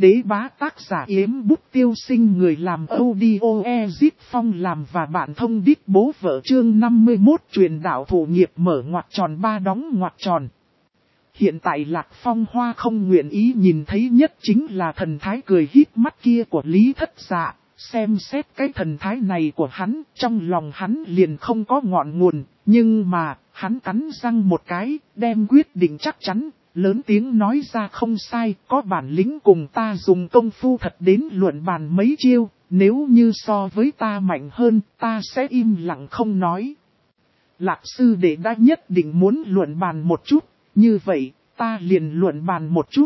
đế bá tác giả Yếm Bút Tiêu Sinh, người làm audio Ezip Phong làm và bạn thông đít bố vợ. Chương 51 truyền đạo thủ nghiệp mở ngoặc tròn 3 đóng ngoặc tròn. Hiện tại Lạc Phong Hoa không nguyện ý nhìn thấy nhất chính là thần thái cười híp mắt kia của Lý Thất Dạ. Xem xét cái thần thái này của hắn, trong lòng hắn liền không có ngọn nguồn, nhưng mà, hắn cắn răng một cái, đem quyết định chắc chắn, lớn tiếng nói ra: không sai, có bản lĩnh cùng ta dùng công phu thật đến luận bàn mấy chiêu, nếu như so với ta mạnh hơn, ta sẽ im lặng không nói. Lạc sư đệ đã nhất định muốn luận bàn một chút, như vậy, ta liền luận bàn một chút.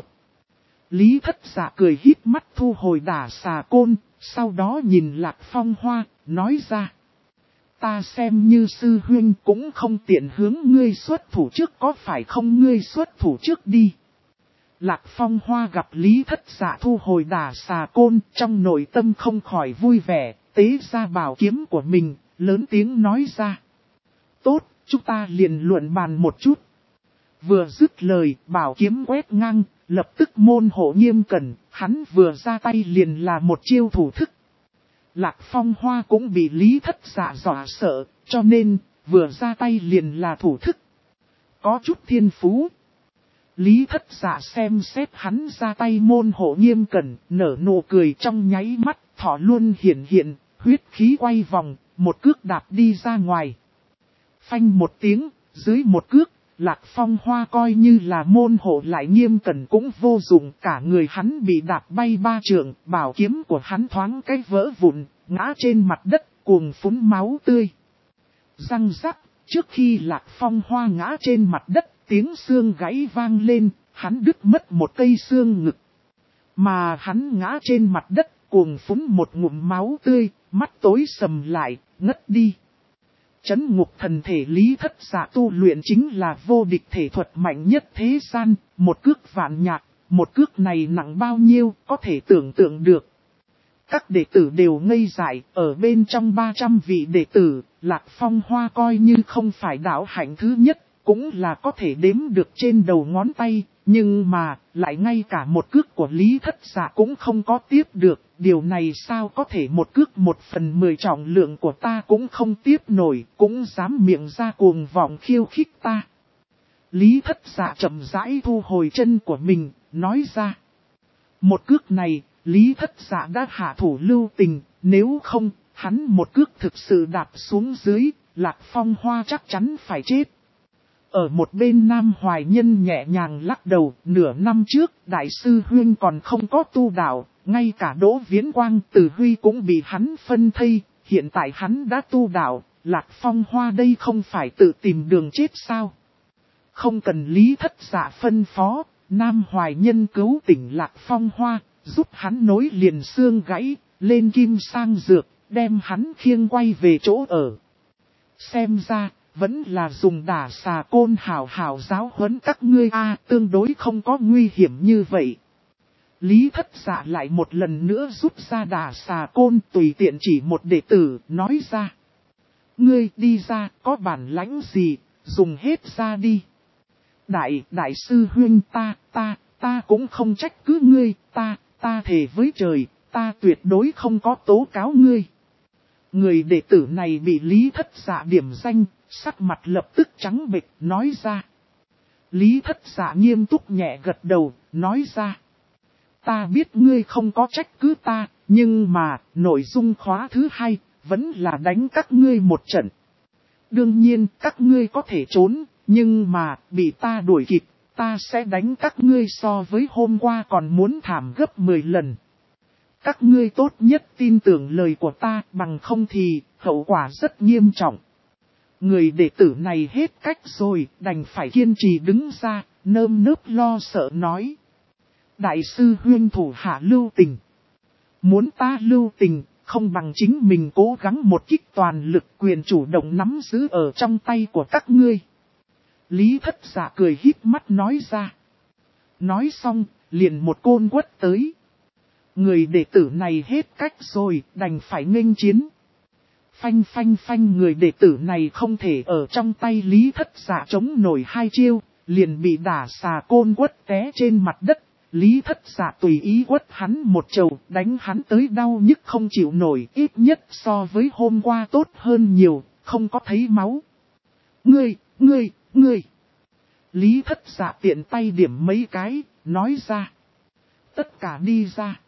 Lý Thất Dạ cười híp mắt thu hồi đả xà côn, sau đó nhìn Lạc Phong Hoa, nói ra: ta xem như sư huynh cũng không tiện hướng ngươi xuất thủ trước, có phải không? Ngươi xuất thủ trước đi. Lạc Phong Hoa gặp Lý Thất Dạ thu hồi đả xà côn, trong nội tâm không khỏi vui vẻ, tế ra bảo kiếm của mình, lớn tiếng nói ra: tốt, chúng ta liền luận bàn một chút. Vừa dứt lời, bảo kiếm quét ngang, lập tức môn hộ nghiêm cẩn, hắn vừa ra tay liền là một chiêu thủ thức. Lạc Phong Hoa cũng bị Lý Thất Dạ dọa sợ, cho nên, vừa ra tay liền là thủ thức. Có chút thiên phú. Lý Thất Dạ xem xét hắn ra tay môn hộ nghiêm cẩn, nở nụ cười trong nháy mắt, thỏ luôn hiện, huyết khí quay vòng, một cước đạp đi ra ngoài. Phanh một tiếng, dưới một cước, Lạc Phong Hoa coi như là môn hộ lại nghiêm cẩn cũng vô dụng, cả người hắn bị đạp bay 3 trượng, bảo kiếm của hắn thoáng cái vỡ vụn, ngã trên mặt đất, cuồng phún máu tươi. Răng rắc, trước khi Lạc Phong Hoa ngã trên mặt đất, tiếng xương gãy vang lên, hắn đứt mất một cây xương ngực. Mà hắn ngã trên mặt đất, cuồng phún một ngụm máu tươi, mắt tối sầm lại, ngất đi. Chấn ngục thần thể Lý Thất Dạ tu luyện chính là vô địch thể thuật mạnh nhất thế gian, một cước vạn nhạc, một cước này nặng bao nhiêu có thể tưởng tượng được. Các đệ tử đều ngây dại, ở bên trong 300 vị đệ tử, Lạc Phong Hoa coi như không phải đạo hạnh thứ nhất, cũng là có thể đếm được trên đầu ngón tay, nhưng mà, lại ngay cả một cước của Lý Thất Dạ cũng không có tiếp được, điều này sao có thể? Một cước 1/10 trọng lượng của ta cũng không tiếp nổi, cũng dám miệng ra cuồng vọng khiêu khích ta. Lý Thất Dạ chậm rãi thu hồi chân của mình, nói ra: một cước này, Lý Thất Dạ đã hạ thủ lưu tình, nếu không, hắn một cước thực sự đạp xuống dưới, Lạc Phong Hoa chắc chắn phải chết. Ở một bên Nam Hoài Nhân nhẹ nhàng lắc đầu, nửa năm trước, Đại sư Huyên còn không có tu đạo, ngay cả Đỗ Viễn Quang Từ Huy cũng bị hắn phân thây, hiện tại hắn đã tu đạo, Lạc Phong Hoa đây không phải tự tìm đường chết sao? Không cần Lý Thất Dạ phân phó, Nam Hoài Nhân cứu tỉnh Lạc Phong Hoa, giúp hắn nối liền xương gãy, lên kim sang dược, đem hắn khiêng quay về chỗ ở. Xem ra, vẫn là dùng đả xà côn hảo hảo giáo huấn các ngươi tương đối không có nguy hiểm như vậy. Lý Thất Dạ lại một lần nữa rút ra đả xà côn, tùy tiện chỉ một đệ tử, nói ra: ngươi đi ra, có bản lãnh gì, dùng hết ra đi. Đại sư huynh, ta cũng không trách cứ ngươi, ta thề với trời, ta tuyệt đối không có tố cáo ngươi. Người đệ tử này bị Lý Thất Dạ điểm danh, sắc mặt lập tức trắng bệch, nói ra. Lý Thất Dạ nghiêm túc nhẹ gật đầu, nói ra: ta biết ngươi không có trách cứ ta, nhưng mà, nội dung khóa thứ 2, vẫn là đánh các ngươi một trận. Đương nhiên, các ngươi có thể trốn, nhưng mà, bị ta đuổi kịp, ta sẽ đánh các ngươi so với hôm qua còn muốn thảm gấp 10 lần. Các ngươi tốt nhất tin tưởng lời của ta, bằng không thì, hậu quả rất nghiêm trọng. Người đệ tử này hết cách rồi, đành phải kiên trì đứng ra, nơm nớp lo sợ nói. Đại sư Huyên thủ hạ lưu tình. Muốn ta lưu tình, không bằng chính mình cố gắng một kích toàn lực, quyền chủ động nắm giữ ở trong tay của các ngươi. Lý Thất Dạ cười híp mắt nói ra. Nói xong, liền một côn quất tới. Người đệ tử này hết cách rồi, đành phải nghênh chiến. Phanh, người đệ tử này không thể ở trong tay Lý Thất Dạ chống nổi 2 chiêu, liền bị đả xà côn quất té trên mặt đất, Lý Thất Dạ tùy ý quất hắn một chầu, đánh hắn tới đau nhức không chịu nổi, ít nhất so với hôm qua tốt hơn nhiều, không có thấy máu. Ngươi! Lý Thất Dạ tiện tay điểm mấy cái, nói ra. Tất cả đi ra.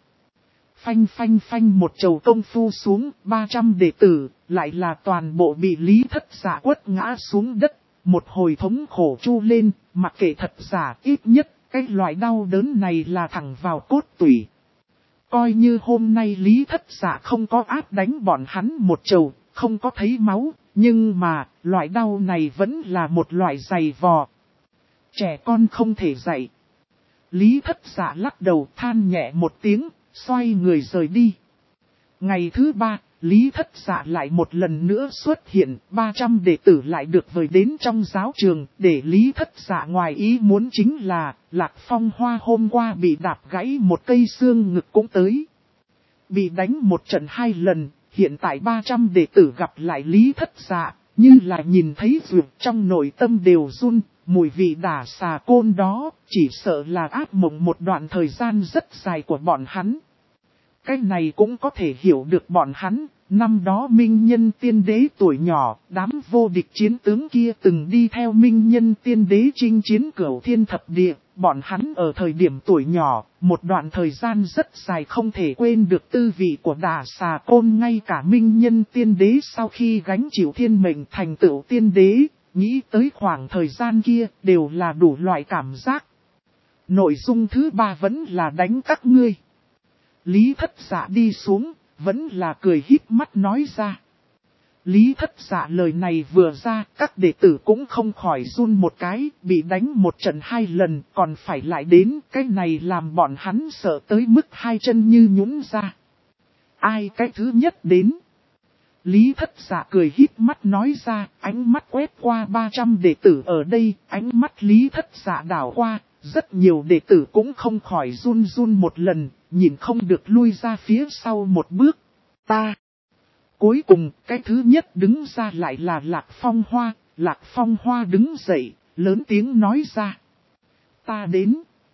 Phanh một chầu công phu xuống, 300 đệ tử, lại là toàn bộ bị Lý Thất Dạ quất ngã xuống đất, một hồi thống khổ chu lên, mặc kệ thật giả ít nhất, cái loại đau đớn này là thẳng vào cốt tủy. Coi như hôm nay Lý Thất Dạ không có áp đánh bọn hắn một chầu, không có thấy máu, nhưng mà, loại đau này vẫn là một loại dày vò. Trẻ con không thể dạy. Lý Thất Dạ lắc đầu than nhẹ một tiếng, xoay người rời đi. Ngày thứ 3, Lý Thất Dạ lại một lần nữa xuất hiện, 300 đệ tử lại được vời đến trong giáo trường, để Lý Thất Dạ ngoài ý muốn chính là, Lạc Phong Hoa hôm qua bị đạp gãy một cây xương ngực cũng tới. Bị đánh một trận 2 lần, hiện tại 300 đệ tử gặp lại Lý Thất Dạ, như là nhìn thấy ruột trong nội tâm đều run, mùi vị đả xà côn đó, chỉ sợ là ác mộng một đoạn thời gian rất dài của bọn hắn. Cái này cũng có thể hiểu được bọn hắn, năm đó Minh Nhân Tiên Đế tuổi nhỏ, đám vô địch chiến tướng kia từng đi theo Minh Nhân Tiên Đế chinh chiến Cửu Thiên Thập Địa, bọn hắn ở thời điểm tuổi nhỏ, một đoạn thời gian rất dài không thể quên được tư vị của đả xà côn, ngay cả Minh Nhân Tiên Đế sau khi gánh chịu thiên mệnh thành tựu Tiên Đế, nghĩ tới khoảng thời gian kia đều là đủ loại cảm giác. Nội dung thứ 3 vẫn là đánh các ngươi. Lý Thất Dạ đi xuống, vẫn là cười híp mắt nói ra. Lý Thất Dạ lời này vừa ra, các đệ tử cũng không khỏi run một cái, bị đánh một trận 2 lần, còn phải lại đến, cái này làm bọn hắn sợ tới mức 2 chân như nhũn ra. Ai cái thứ nhất đến? Lý Thất Dạ cười híp mắt nói ra, ánh mắt quét qua 300 đệ tử ở đây, ánh mắt Lý Thất Dạ đảo qua, rất nhiều đệ tử cũng không khỏi run run một lần, nhìn không được lui ra phía sau một bước. Ta! Cuối cùng, cái thứ nhất đứng ra lại là Lạc Phong Hoa. Lạc Phong Hoa đứng dậy, lớn tiếng nói ra. Ta đến.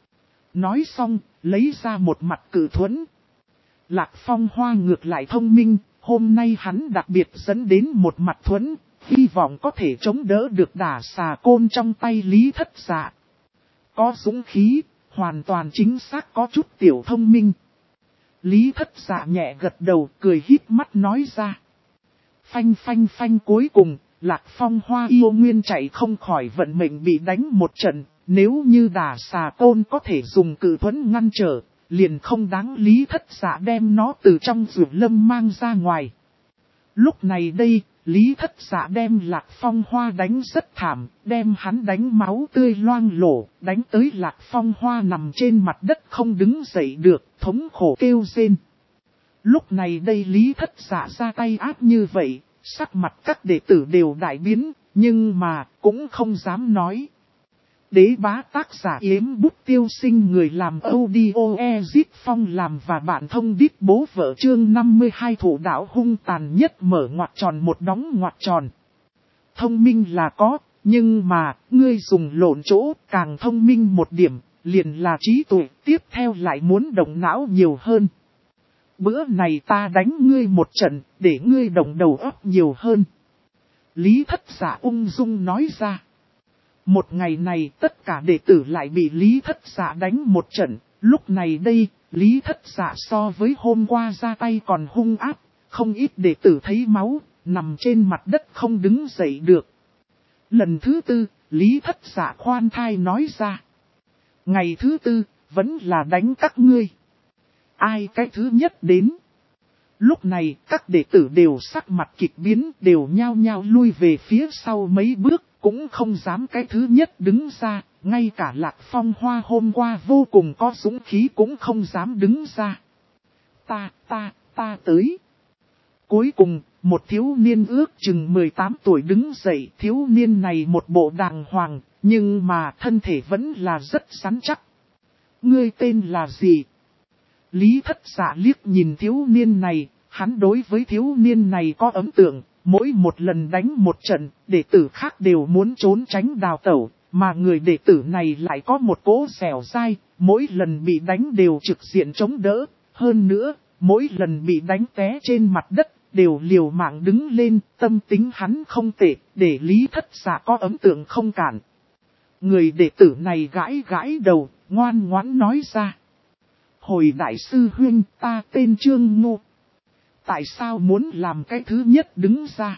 Nói xong, lấy ra một mặt cự thuẫn. Lạc Phong Hoa ngược lại thông minh, hôm nay hắn đặc biệt dẫn đến một mặt thuẫn, hy vọng có thể chống đỡ được đả xà côn trong tay Lý Thất Dạ. Có dũng khí, hoàn toàn chính xác có chút tiểu thông minh. Lý Thất Dạ nhẹ gật đầu, cười híp mắt nói ra. Phanh cuối cùng, Lạc Phong Hoa yêu nguyên chạy không khỏi vận mệnh bị đánh một trận, nếu như đả xà côn có thể dùng cự thuẫn ngăn trở, liền không đáng Lý Thất Dạ đem nó từ trong rượu lâm mang ra ngoài. Lúc này đây, Lý Thất Dạ đem Lạc Phong Hoa đánh rất thảm, đem hắn đánh máu tươi loang lổ, đánh tới Lạc Phong Hoa nằm trên mặt đất không đứng dậy được, thống khổ kêu rên. Lúc này đây Lý Thất Dạ ra tay ác như vậy, sắc mặt các đệ tử đều đại biến, nhưng mà cũng không dám nói. Đế bá tác giả Yếm Bút Tiêu Sinh, người làm audio Ezit Phong làm và bạn thông đít bố vợ, chương 52 thủ đạo hung tàn nhất, mở ngoặc tròn một đóng ngoặc tròn. Thông minh là có, nhưng mà, ngươi dùng lộn chỗ, càng thông minh một điểm, liền là trí tuệ, tiếp theo lại muốn động não nhiều hơn. Bữa này ta đánh ngươi một trận, để ngươi động đầu óc nhiều hơn. Lý Thất Dạ ung dung nói ra. Một ngày này tất cả đệ tử lại bị Lý Thất Dạ đánh một trận, lúc này đây, Lý Thất Dạ so với hôm qua ra tay còn hung ác, không ít đệ tử thấy máu, nằm trên mặt đất không đứng dậy được. Lần thứ 4, Lý Thất Dạ khoan thai nói ra. Ngày thứ 4, vẫn là đánh các ngươi. Ai cái thứ nhất đến? Lúc này, các đệ tử đều sắc mặt kịch biến, đều nhao nhao lui về phía sau mấy bước, cũng không dám cái thứ nhất đứng ra, ngay cả Lạc Phong Hoa hôm qua vô cùng có dũng khí cũng không dám đứng ra. Ta tới. Cuối cùng, một thiếu niên ước chừng 18 tuổi đứng dậy, thiếu niên này một bộ đàng hoàng, nhưng mà thân thể vẫn là rất rắn chắc. Ngươi tên là gì? Lý Thất Dạ liếc nhìn thiếu niên này, hắn đối với thiếu niên này có ấn tượng, mỗi một lần đánh một trận, đệ tử khác đều muốn trốn tránh đào tẩu, Mà người đệ tử này lại có một cỗ dẻo dai, mỗi lần bị đánh đều trực diện chống đỡ. Hơn nữa, mỗi lần bị đánh té trên mặt đất, đều liều mạng đứng lên, tâm tính hắn không tệ, để Lý Thất Dạ có ấn tượng không cản. Người đệ tử này gãi gãi đầu, ngoan ngoãn nói ra. Hồi đại sư huynh, ta tên Trương Ngô. Tại sao muốn làm cái thứ nhất đứng ra?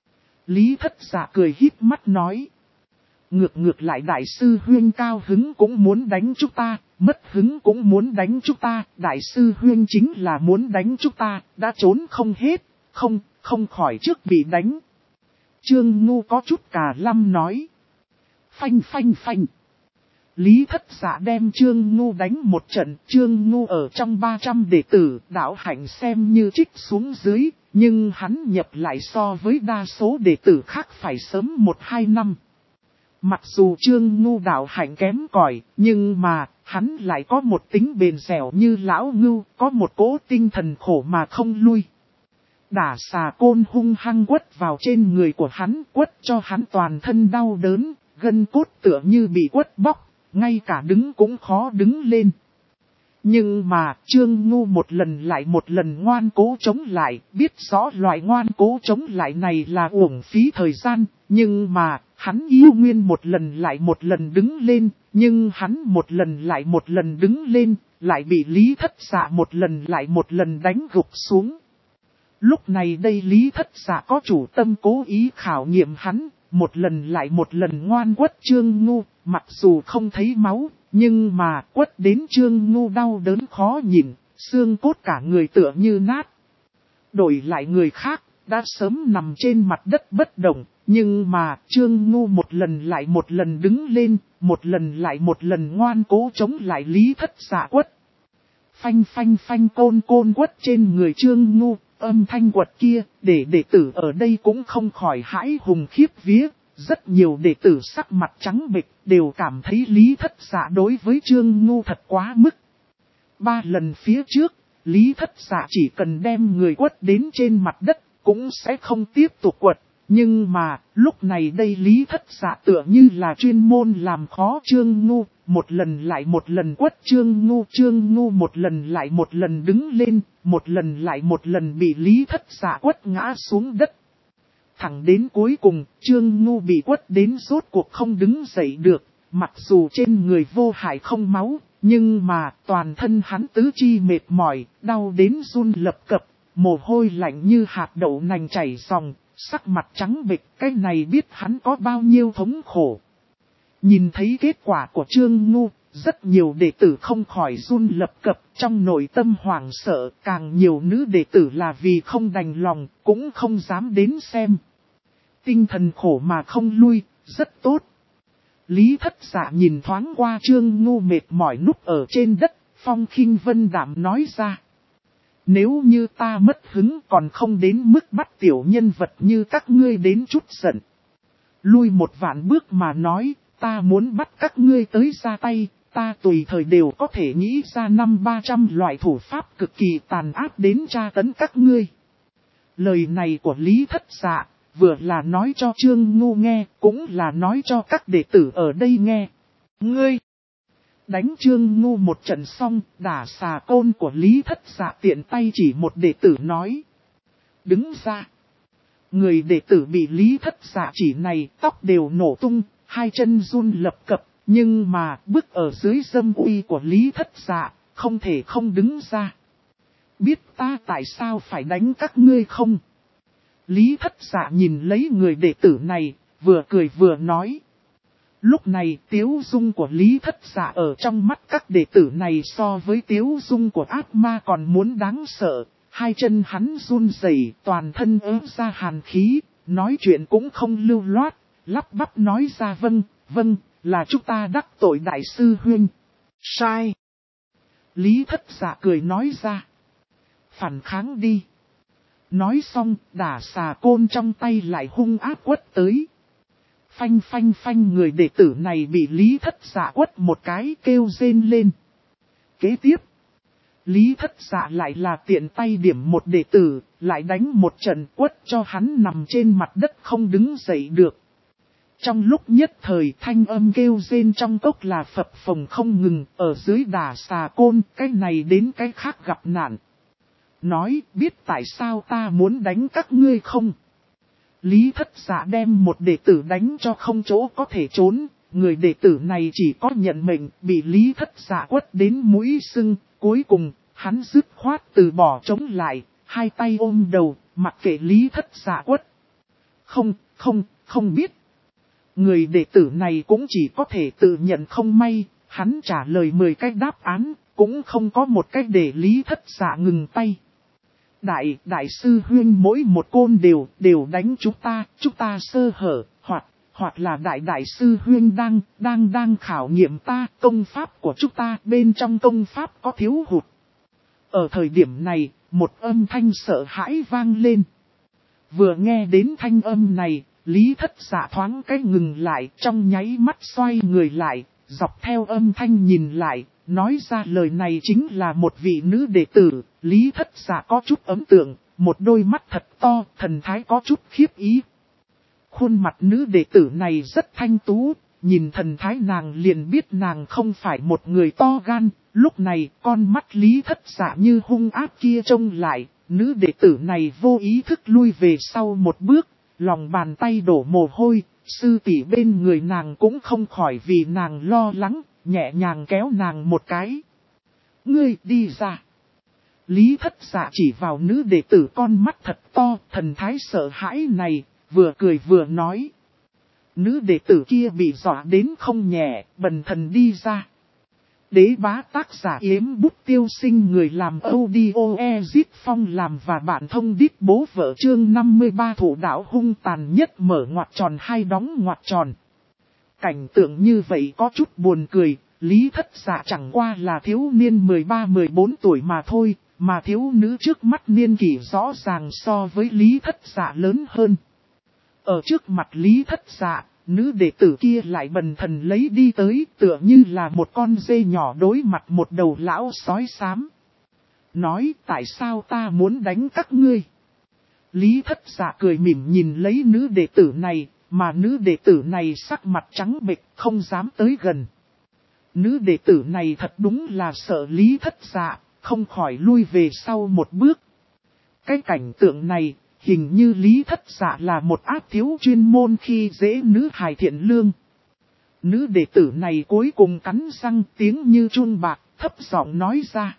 Lý Thất Dạ cười híp mắt nói. Ngược lại đại sư huynh cao hứng cũng muốn đánh chúng ta, mất hứng cũng muốn đánh chúng ta, đại sư huynh chính là muốn đánh chúng ta, đã trốn không hết, không khỏi trước bị đánh. Trương Ngu có chút cà lăm nói. Phanh phanh phanh. Lý Thất Dạ đem Trương Ngu đánh một trận, Trương Ngu ở trong 300 đệ tử, đạo hạnh xem như trích xuống dưới, nhưng hắn nhập lại so với đa số đệ tử khác phải sớm 1-2 năm. Mặc dù Trương Ngu đạo hạnh kém cỏi, nhưng mà, hắn lại có một tính bền dẻo như lão ngưu, có một cỗ tinh thần khổ mà không lui. Đả xà côn hung hăng quất vào trên người của hắn, quất cho hắn toàn thân đau đớn, gân cốt tựa như bị quất bóc, ngay cả đứng cũng khó đứng lên. Nhưng mà, Trương Ngu một lần lại một lần ngoan cố chống lại, biết rõ loại ngoan cố chống lại này là uổng phí thời gian, nhưng mà, hắn yêu nguyên một lần lại một lần đứng lên, nhưng hắn một lần lại một lần đứng lên, lại bị Lý Thất Dạ một lần lại một lần đánh gục xuống. Lúc này đây Lý Thất Dạ có chủ tâm cố ý khảo nghiệm hắn, một lần lại một lần ngoan quất Trương Ngu, mặc dù không thấy máu, nhưng mà quất đến Trương Ngu đau đớn khó nhìn, xương cốt cả người tựa như nát. Đổi lại người khác, đã sớm nằm trên mặt đất bất động, nhưng mà Trương Ngu một lần lại một lần đứng lên, một lần lại một lần ngoan cố chống lại Lý Thất Dạ quất. Phanh phanh phanh côn quất trên người Trương Ngu, âm thanh quật kia, để đệ tử ở đây cũng không khỏi hãi hùng khiếp vía. Rất nhiều đệ tử sắc mặt trắng bệch đều cảm thấy Lý Thất Dạ đối với Trương Ngu thật quá mức. 3 lần phía trước, Lý Thất Dạ chỉ cần đem người quất đến trên mặt đất, cũng sẽ không tiếp tục quật. Nhưng mà, lúc này đây Lý Thất Dạ tựa như là chuyên môn làm khó Trương Ngu, một lần lại một lần quất Trương Ngu một lần lại một lần đứng lên, một lần lại một lần bị Lý Thất Dạ quất ngã xuống đất. Thẳng đến cuối cùng, Trương Ngu bị quất đến rốt cuộc không đứng dậy được, mặc dù trên người vô hại không máu, nhưng mà toàn thân hắn tứ chi mệt mỏi, đau đến run lập cập, mồ hôi lạnh như hạt đậu nành chảy ròng, sắc mặt trắng bệch, cái này biết hắn có bao nhiêu thống khổ. Nhìn thấy kết quả của Trương Ngu, rất nhiều đệ tử không khỏi run lập cập, trong nội tâm hoảng sợ, càng nhiều nữ đệ tử là vì không đành lòng, cũng không dám đến xem. Tinh thần khổ mà không lui, rất tốt. Lý Thất Dạ nhìn thoáng qua Trương Ngu mệt mỏi núp ở trên đất, phong khinh vân đạm nói ra. Nếu như ta mất hứng còn không đến mức bắt tiểu nhân vật như các ngươi đến chút giận. Lui một vạn bước mà nói, ta muốn bắt các ngươi tới ra tay, ta tùy thời đều có thể nghĩ ra 500-300 loại thủ pháp cực kỳ tàn ác đến tra tấn các ngươi. Lời này của Lý Thất Dạ, vừa là nói cho Trương Ngu nghe, cũng là nói cho các đệ tử ở đây nghe. Ngươi! Đánh Trương Ngu một trận xong, đả xà côn của Lý Thất Dạ tiện tay chỉ một đệ tử nói. Đứng ra! Người đệ tử bị Lý Thất Dạ chỉ này, tóc đều nổ tung, hai chân run lập cập, nhưng mà bước ở dưới dâm uy của Lý Thất Dạ, không thể không đứng ra. Biết ta tại sao phải đánh các ngươi không? Lý Thất Dạ nhìn lấy người đệ tử này, vừa cười vừa nói. Lúc này tiếu dung của Lý Thất Dạ ở trong mắt các đệ tử này so với tiếu dung của ác ma còn muốn đáng sợ. Hai chân hắn run rẩy, toàn thân ớn ra hàn khí, nói chuyện cũng không lưu loát, lắp bắp nói ra vâng, là chúng ta đắc tội đại sư huynh. Sai. Lý Thất Dạ cười nói ra. Phản kháng đi. Nói xong, đả xà côn trong tay lại hung ác quất tới. Phanh phanh phanh, người đệ tử này bị Lý Thất Dạ quất một cái kêu rên lên. Kế tiếp, Lý Thất Dạ lại là tiện tay điểm một đệ tử, lại đánh một trận quất cho hắn nằm trên mặt đất không đứng dậy được. Trong lúc nhất thời thanh âm kêu rên trong cốc là phập phồng không ngừng, ở dưới đà xà côn, cái này đến cái khác gặp nạn. Nói, biết tại sao ta muốn đánh các ngươi không? Lý Thất Dạ đem một đệ tử đánh cho không chỗ có thể trốn, người đệ tử này chỉ có nhận mệnh, bị Lý Thất Dạ quất đến mũi sưng, cuối cùng, hắn dứt khoát từ bỏ chống lại, hai tay ôm đầu, mặc kệ Lý Thất Dạ quất. Không biết. Người đệ tử này cũng chỉ có thể tự nhận không may, hắn trả lời 10 cái đáp án, cũng không có một cách để Lý Thất Dạ ngừng tay. Đại sư huynh mỗi một côn đều đánh chúng ta sơ hở, hoặc là đại sư huynh đang khảo nghiệm ta, công pháp của chúng ta, bên trong công pháp có thiếu hụt. Ở thời điểm này, một âm thanh sợ hãi vang lên. Vừa nghe đến thanh âm này, Lý Thất Dạ thoáng cái ngừng lại, trong nháy mắt xoay người lại, dọc theo âm thanh nhìn lại, nói ra lời này chính là một vị nữ đệ tử. Lý Thất Dạ có chút ấn tượng, một đôi mắt thật to, thần thái có chút khiếp ý. Khuôn mặt nữ đệ tử này rất thanh tú, nhìn thần thái nàng liền biết nàng không phải một người to gan. Lúc này con mắt Lý Thất Dạ như hung ác kia trông lại, nữ đệ tử này vô ý thức lui về sau một bước, lòng bàn tay đổ mồ hôi, sư tỷ bên người nàng cũng không khỏi vì nàng lo lắng, nhẹ nhàng kéo nàng một cái. Ngươi đi ra. Lý Thất Dạ chỉ vào nữ đệ tử con mắt thật to, thần thái sợ hãi này, vừa cười vừa nói. Nữ đệ tử kia bị dọa đến không nhẹ, bần thần đi ra. Đế bá tác giả yếm bút tiêu sinh, người làm audio Ezit Phong làm và bạn thông đít bố vợ, chương 53 thủ đạo hung tàn nhất, mở ngoặc tròn hai đóng ngoặc tròn. Cảnh tượng như vậy có chút buồn cười, Lý Thất Dạ chẳng qua là thiếu niên 13-14 tuổi mà thôi, mà thiếu nữ trước mắt niên kỷ rõ ràng so với Lý Thất Dạ lớn hơn. Ở trước mặt Lý Thất Dạ, nữ đệ tử kia lại bần thần lấy đi tới, tựa như là một con dê nhỏ đối mặt một đầu lão sói xám. Nói, tại sao ta muốn đánh các ngươi? Lý Thất Dạ cười mỉm nhìn lấy nữ đệ tử này, mà nữ đệ tử này sắc mặt trắng bệch, không dám tới gần. Nữ đệ tử này thật đúng là sợ Lý Thất Dạ, không khỏi lui về sau một bước. Cái cảnh tượng này, hình như Lý Thất Dạ là một ác thiếu chuyên môn khi dễ nữ hài thiện lương. Nữ đệ tử này cuối cùng cắn răng, tiếng như chun bạc, thấp giọng nói ra.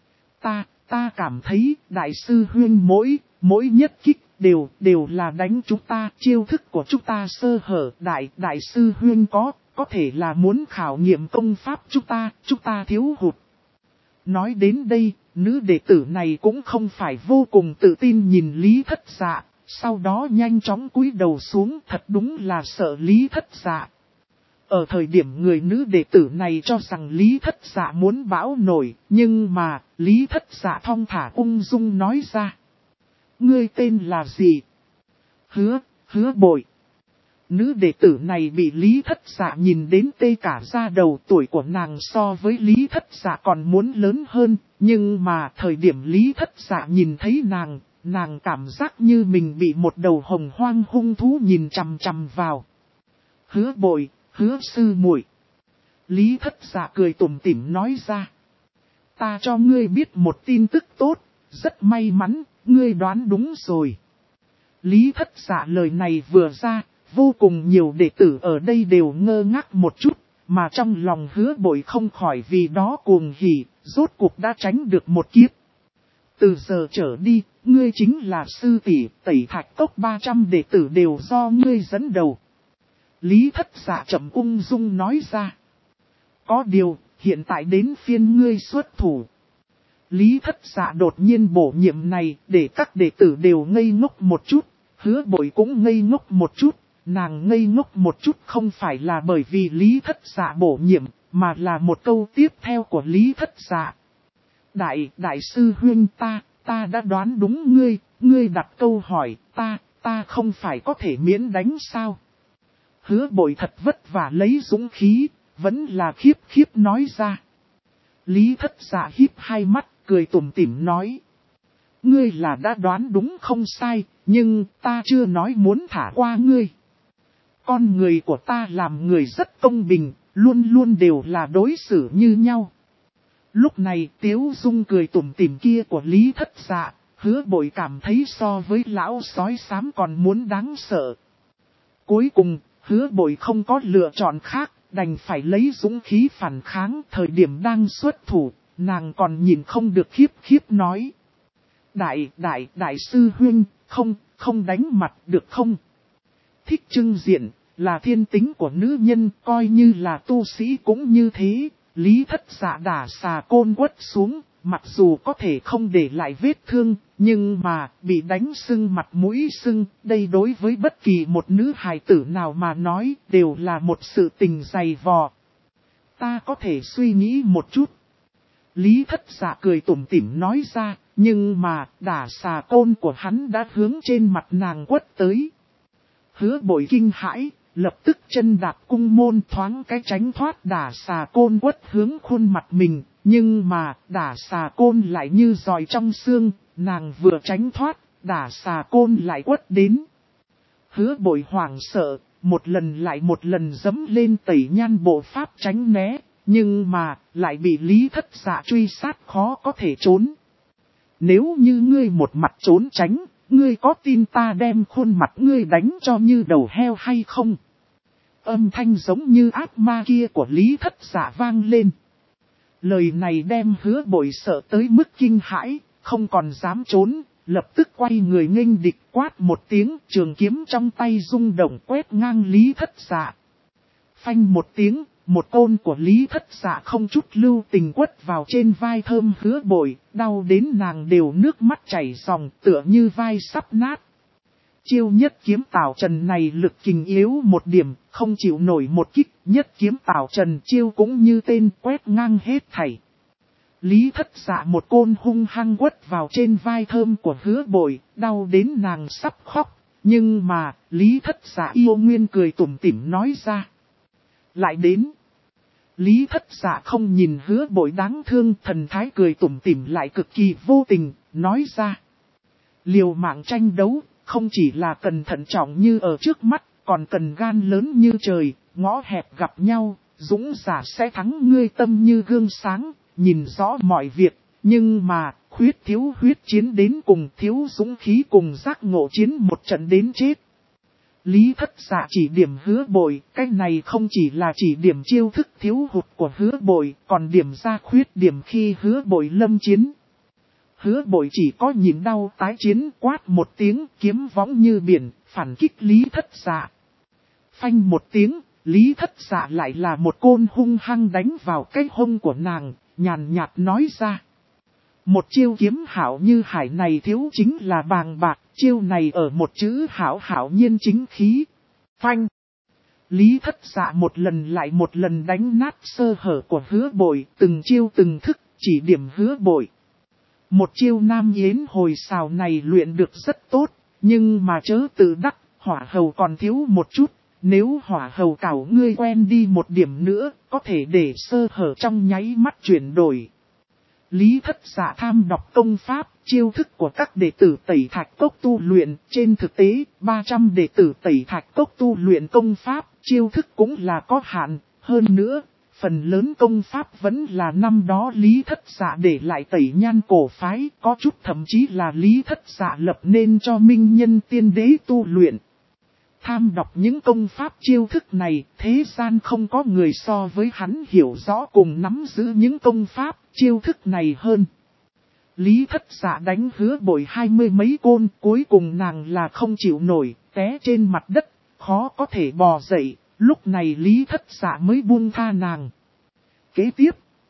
Ta cảm thấy đại sư huynh mỗi nhất kích đều là đánh chúng ta, chiêu thức của chúng ta sơ hở. Đại sư huynh có thể là muốn khảo nghiệm công pháp chúng ta thiếu hụt. Nói đến đây, nữ đệ tử này cũng không phải vô cùng tự tin nhìn Lý Thất Dạ, sau đó nhanh chóng cúi đầu xuống, thật đúng là sợ Lý Thất Dạ. Ở thời điểm người nữ đệ tử này cho rằng Lý Thất Dạ muốn bão nổi, nhưng mà Lý Thất Dạ thong thả ung dung nói ra. Ngươi tên là gì? Hứa Bội. Nữ đệ tử này bị Lý Thất Dạ nhìn đến tê cả da đầu, tuổi của nàng so với Lý Thất Dạ còn muốn lớn hơn, nhưng mà thời điểm Lý Thất Dạ nhìn thấy nàng cảm giác như mình bị một đầu hồng hoang hung thú nhìn chằm chằm vào. Hứa Bội, Hứa sư muội. Lý Thất Dạ cười tủm tỉm nói ra. Ta cho ngươi biết một tin tức tốt, rất may mắn, ngươi đoán đúng rồi. Lý Thất Dạ lời này vừa ra, vô cùng nhiều đệ tử ở đây đều ngơ ngác một chút, mà trong lòng Hứa Bội không khỏi vì đó cuồng hỉ, rốt cuộc đã tránh được một kiếp. Từ giờ trở đi, ngươi chính là sư tỷ, Tẩy Thạch Cốc 300 đệ tử đều do ngươi dẫn đầu. Lý Thất Dạ chậm ung dung nói ra. Có điều, hiện tại đến phiên ngươi xuất thủ. Lý Thất Dạ đột nhiên bổ nhiệm này, để các đệ tử đều ngây ngốc một chút, Hứa Bội cũng ngây ngốc một chút. Nàng ngây ngốc một chút không phải là bởi vì Lý Thất Dạ bổ nhiệm, mà là một câu tiếp theo của Lý Thất Dạ. Đại sư huynh, ta đã đoán đúng ngươi đặt câu hỏi, ta không phải có thể miễn đánh sao? Hứa Bội thật vất vả lấy dũng khí, vẫn là khiếp nói ra. Lý Thất Dạ híp hai mắt, cười tủm tỉm nói. Ngươi là đã đoán đúng không sai, nhưng ta chưa nói muốn thả qua ngươi. Con người của ta làm người rất công bình, luôn luôn đều là đối xử như nhau. Lúc này Tiếu Dung cười tủm tỉm kia của Lý Thất Dạ, Hứa Bội cảm thấy so với lão sói xám còn muốn đáng sợ. Cuối cùng, Hứa Bội không có lựa chọn khác, đành phải lấy dũng khí phản kháng. Thời điểm đang xuất thủ, nàng còn nhìn không được khiếp nói. Đại sư huynh, không đánh mặt được không? Thích trưng diện, là thiên tính của nữ nhân, coi như là tu sĩ cũng như thế. Lý Thất Dạ đả xà côn quất xuống, mặc dù có thể không để lại vết thương, nhưng mà bị đánh sưng mặt mũi sưng, đây đối với bất kỳ một nữ hài tử nào mà nói đều là một sự tình dày vò. Ta có thể suy nghĩ một chút. Lý Thất Dạ cười tủm tỉm nói ra, nhưng mà đả xà côn của hắn đã hướng trên mặt nàng quất tới. Hứa Bội kinh hãi, lập tức chân đạp cung môn thoáng cái tránh thoát đả xà côn quất hướng khuôn mặt mình, nhưng mà đả xà côn lại như giòi trong xương, nàng vừa tránh thoát, đả xà côn lại quất đến. Hứa Bội hoảng sợ, một lần lại một lần giẫm lên tẩy nhan bộ pháp tránh né, nhưng mà lại bị Lý Thất Dạ truy sát khó có thể trốn. Nếu như ngươi một mặt trốn tránh, ngươi có tin ta đem khuôn mặt ngươi đánh cho như đầu heo hay không? Âm thanh giống như ác ma kia của Lý Thất Dạ vang lên. Lời này đem Hứa Bội sợ tới mức kinh hãi, không còn dám trốn, lập tức quay người nghênh địch, quát một tiếng, trường kiếm trong tay rung động quét ngang Lý Thất Dạ. Phanh một tiếng, một côn của Lý Thất Dạ không chút lưu tình quất vào trên vai thơm Hứa Bội, đau đến nàng đều nước mắt chảy ròng, tựa như vai sắp nát. Chiêu nhất kiếm Tào Trần này lực kình yếu một điểm, không chịu nổi một kích, nhất kiếm Tào Trần chiêu cũng như tên quét ngang hết thảy. Lý Thất Dạ một côn hung hăng quất vào trên vai thơm của Hứa Bội, đau đến nàng sắp khóc, nhưng mà Lý Thất Dạ yêu nguyên cười tủm tỉm nói ra. Lại đến. Lý Thất Dạ không nhìn Hứa Bội đáng thương, thần thái cười tủm tỉm lại cực kỳ vô tình, nói ra. Liều mạng tranh đấu, không chỉ là cần thận trọng như ở trước mắt, còn cần gan lớn như trời, ngõ hẹp gặp nhau, dũng giả sẽ thắng. Ngươi tâm như gương sáng, nhìn rõ mọi việc, nhưng mà thiếu huyết chiến đến cùng, thiếu dũng khí cùng giác ngộ chiến một trận đến chết. Lý Thất Dạ chỉ điểm Hứa Bội, cái này không chỉ là chỉ điểm chiêu thức thiếu hụt của Hứa Bội, còn điểm ra khuyết điểm khi Hứa Bội lâm chiến. Hứa Bội chỉ có nhìn đau tái chiến, quát một tiếng, kiếm võng như biển, phản kích Lý Thất Dạ. Phanh một tiếng, Lý Thất Dạ lại là một côn hung hăng đánh vào cái hông của nàng, nhàn nhạt nói ra. Một chiêu kiếm hảo như hải này thiếu chính là bàng bạc, chiêu này ở một chữ hảo hảo nhiên chính khí. Phanh. Lý Thất Dạ một lần lại một lần đánh nát sơ hở của Hứa Bội, từng chiêu từng thức, chỉ điểm Hứa Bội. Một chiêu Nam Yến hồi xào này luyện được rất tốt, nhưng mà chớ tự đắc, hỏa hầu còn thiếu một chút. Nếu hỏa hầu cảo ngươi quen đi một điểm nữa, có thể để sơ hở trong nháy mắt chuyển đổi. Lý Thất Dạ tham đọc công pháp, chiêu thức của các đệ tử Tẩy Thạch Cốc tu luyện. Trên thực tế, 300 đệ tử Tẩy Thạch Cốc tu luyện công pháp, chiêu thức cũng là có hạn. Hơn nữa, phần lớn công pháp vẫn là năm đó Lý Thất Dạ để lại Tẩy Nhan cổ phái, có chút thậm chí là Lý Thất Dạ lập nên cho minh nhân tiên đế tu luyện. Tham đọc những công pháp chiêu thức này, thế gian không có người so với hắn hiểu rõ cùng nắm giữ những công pháp chiêu thức này hơn. Lý Thất Dạ đánh Hứa Bội 20 mấy côn, cuối cùng nàng là không chịu nổi, té trên mặt đất, khó có thể bò dậy, lúc này Lý Thất Dạ mới buông tha nàng. Kế tiếp,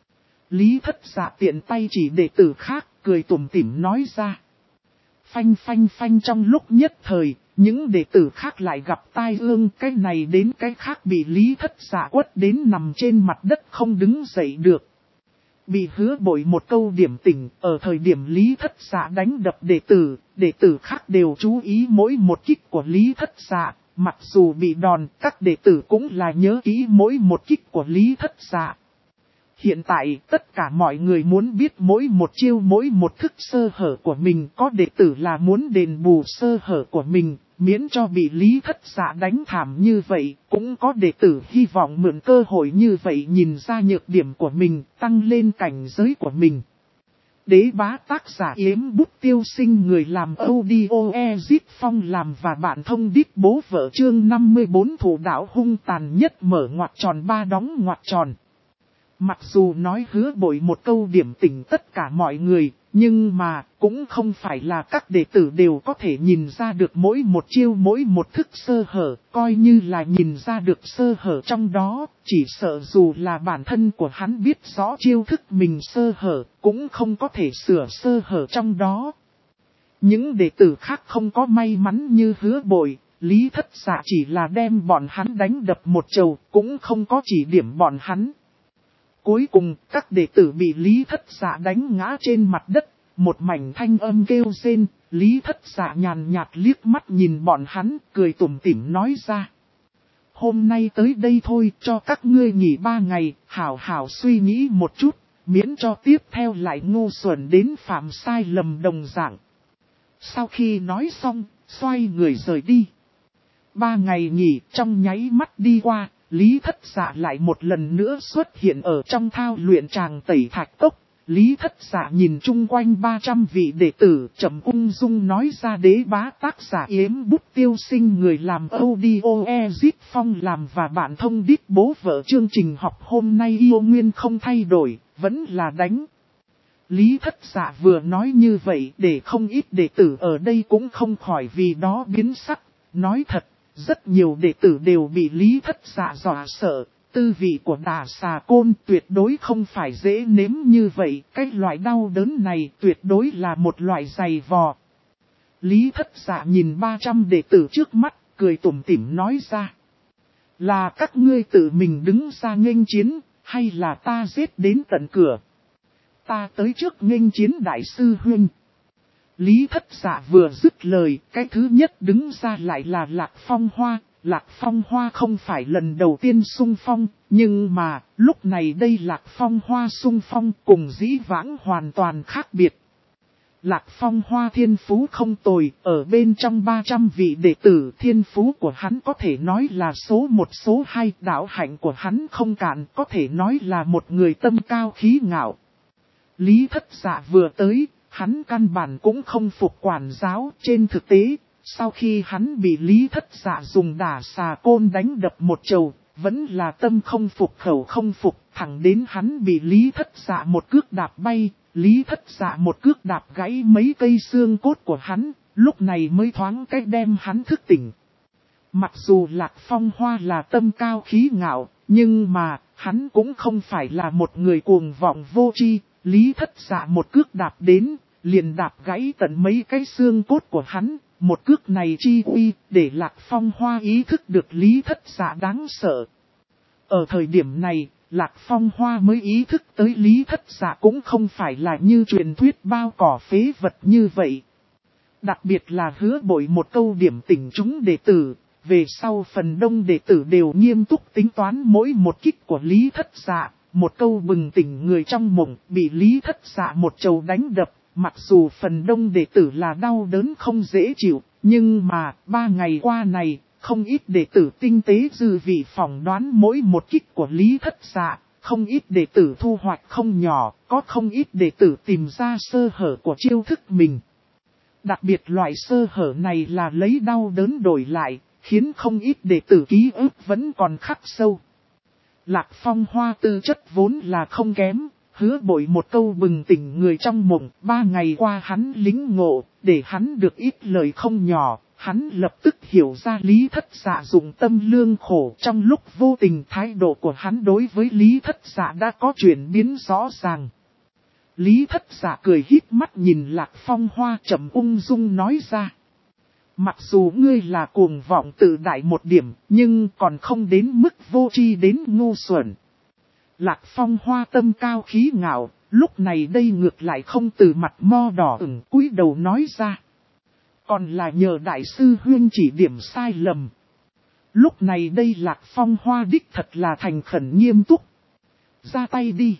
Lý Thất Dạ tiện tay chỉ đệ tử khác, cười tủm tỉm nói ra. Phanh phanh phanh, trong lúc nhất thời, những đệ tử khác lại gặp tai ương, cái này đến cái khác bị Lý Thất Dạ quất đến nằm trên mặt đất không đứng dậy được. Bị Hứa Bội một câu điểm tỉnh, ở thời điểm Lý Thất Dạ đánh đập đệ tử khác đều chú ý mỗi một kích của Lý Thất Dạ, mặc dù bị đòn, các đệ tử cũng là nhớ kỹ mỗi một kích của Lý Thất Dạ. Hiện tại, tất cả mọi người muốn biết mỗi một chiêu mỗi một thức sơ hở của mình, có đệ tử là muốn đền bù sơ hở của mình, miễn cho bị Lý Thất Dạ đánh thảm như vậy, cũng có đệ tử hy vọng mượn cơ hội như vậy nhìn ra nhược điểm của mình, tăng lên cảnh giới của mình. Đế bá tác giả Yếm Bút Tiêu Sinh, người làm audio Ezit Phong làm và bạn thông đít bố vợ, chương 54 thủ đạo hung tàn nhất mở ngoặc tròn ba đóng ngoặc tròn. Mặc dù nói hứa bội một câu điểm tỉnh tất cả mọi người, nhưng mà cũng không phải là các đệ tử đều có thể nhìn ra được mỗi một chiêu mỗi một thức sơ hở, coi như là nhìn ra được sơ hở trong đó, chỉ sợ dù là bản thân của hắn biết rõ chiêu thức mình sơ hở, cũng không có thể sửa sơ hở trong đó. Những đệ tử khác không có may mắn như hứa bội, Lý Thất Dạ chỉ là đem bọn hắn đánh đập một chầu, cũng không có chỉ điểm bọn hắn. Cuối cùng, các đệ tử bị Lý Thất Dạ đánh ngã trên mặt đất, một mảnh thanh âm kêu rên, Lý Thất Dạ nhàn nhạt liếc mắt nhìn bọn hắn, cười tủm tỉm nói ra. Hôm nay tới đây thôi, cho các ngươi nghỉ 3 ngày, hảo hảo suy nghĩ một chút, miễn cho tiếp theo lại ngu xuẩn đến phạm sai lầm đồng dạng. Sau khi nói xong, xoay người rời đi. 3 ngày nghỉ trong nháy mắt đi qua. Lý Thất Dạ lại một lần nữa xuất hiện ở trong thao luyện tràng tẩy thạch cốc. Lý Thất Dạ nhìn chung quanh 300 vị đệ tử, trầm ung dung nói ra, đế bá tác giả Yếm Bút Tiêu Sinh, người làm audio Ezit Phong làm và bạn thông đít bố vợ, chương trình học hôm nay yêu nguyên không thay đổi, vẫn là đánh. Lý Thất Dạ vừa nói như vậy để không ít đệ tử ở đây cũng không khỏi vì đó biến sắc, nói thật. Rất nhiều đệ tử đều bị Lý Thất Dạ dọa sợ, tư vị của Đà Xà Côn tuyệt đối không phải dễ nếm như vậy, cái loại đau đớn này tuyệt đối là một loại dày vò. Lý Thất Dạ nhìn 300 đệ tử trước mắt, cười tủm tỉm nói ra. Là các ngươi tự mình đứng ra nghênh chiến, hay là ta giết đến tận cửa? Ta tới trước nghênh chiến đại sư huynh. Lý Thất Dạ vừa dứt lời, cái thứ nhất đứng ra lại là Lạc Phong Hoa. Lạc Phong Hoa không phải lần đầu tiên xung phong, nhưng mà lúc này đây Lạc Phong Hoa xung phong cùng dĩ vãng hoàn toàn khác biệt. Lạc Phong Hoa thiên phú không tồi, ở bên trong 300 vị đệ tử thiên phú của hắn có thể nói là số 1 số 2, đạo hạnh của hắn không cạn, có thể nói là một người tâm cao khí ngạo. Lý Thất Dạ vừa tới. Hắn căn bản cũng không phục quản giáo, trên thực tế, sau khi hắn bị Lý Thất Dạ dùng Đà Xà Côn đánh đập một chầu, vẫn là tâm không phục khẩu không phục, thẳng đến hắn bị Lý Thất Dạ một cước đạp bay, Lý Thất Dạ một cước đạp gãy mấy cây xương cốt của hắn, lúc này mới thoáng cách đem hắn thức tỉnh. Mặc dù Lạc Phong Hoa là tâm cao khí ngạo, nhưng mà, hắn cũng không phải là một người cuồng vọng vô tri. Lý Thất Dạ một cước đạp đến, liền đạp gãy tận mấy cái xương cốt của hắn, một cước này chi uy, để Lạc Phong Hoa ý thức được Lý Thất Dạ đáng sợ. Ở thời điểm này, Lạc Phong Hoa mới ý thức tới Lý Thất Dạ cũng không phải là như truyền thuyết bao cỏ phế vật như vậy. Đặc biệt là hứa bội một câu điểm tỉnh chúng đệ tử, về sau phần đông đệ tử đều nghiêm túc tính toán mỗi một kích của Lý Thất Dạ. Một câu bừng tỉnh người trong mộng, bị Lý Thất Dạ một chầu đánh đập, mặc dù phần đông đệ tử là đau đớn không dễ chịu, nhưng mà 3 ngày qua này, không ít đệ tử tinh tế dư vị phỏng đoán mỗi một kích của Lý Thất Dạ, không ít đệ tử thu hoạch không nhỏ, có không ít đệ tử tìm ra sơ hở của chiêu thức mình. Đặc biệt loại sơ hở này là lấy đau đớn đổi lại, khiến không ít đệ tử ký ức vẫn còn khắc sâu. Lạc Phong Hoa tư chất vốn là không kém, hứa bội một câu bừng tỉnh người trong mộng, 3 ngày qua hắn lính ngộ, để hắn được ít lời không nhỏ, hắn lập tức hiểu ra Lý Thất Dạ dụng tâm lương khổ, trong lúc vô tình thái độ của hắn đối với Lý Thất Dạ đã có chuyển biến rõ ràng. Lý Thất Dạ cười híp mắt nhìn Lạc Phong Hoa trầm ung dung nói ra. Mặc dù ngươi là cuồng vọng tự đại một điểm, nhưng còn không đến mức vô tri đến ngu xuẩn. Lạc Phong Hoa tâm cao khí ngạo, lúc này đây ngược lại không từ mặt mo đỏ ửng cúi đầu nói ra. Còn là nhờ đại sư huyên chỉ điểm sai lầm. Lúc này đây Lạc Phong Hoa đích thật là thành khẩn nghiêm túc. Ra tay đi.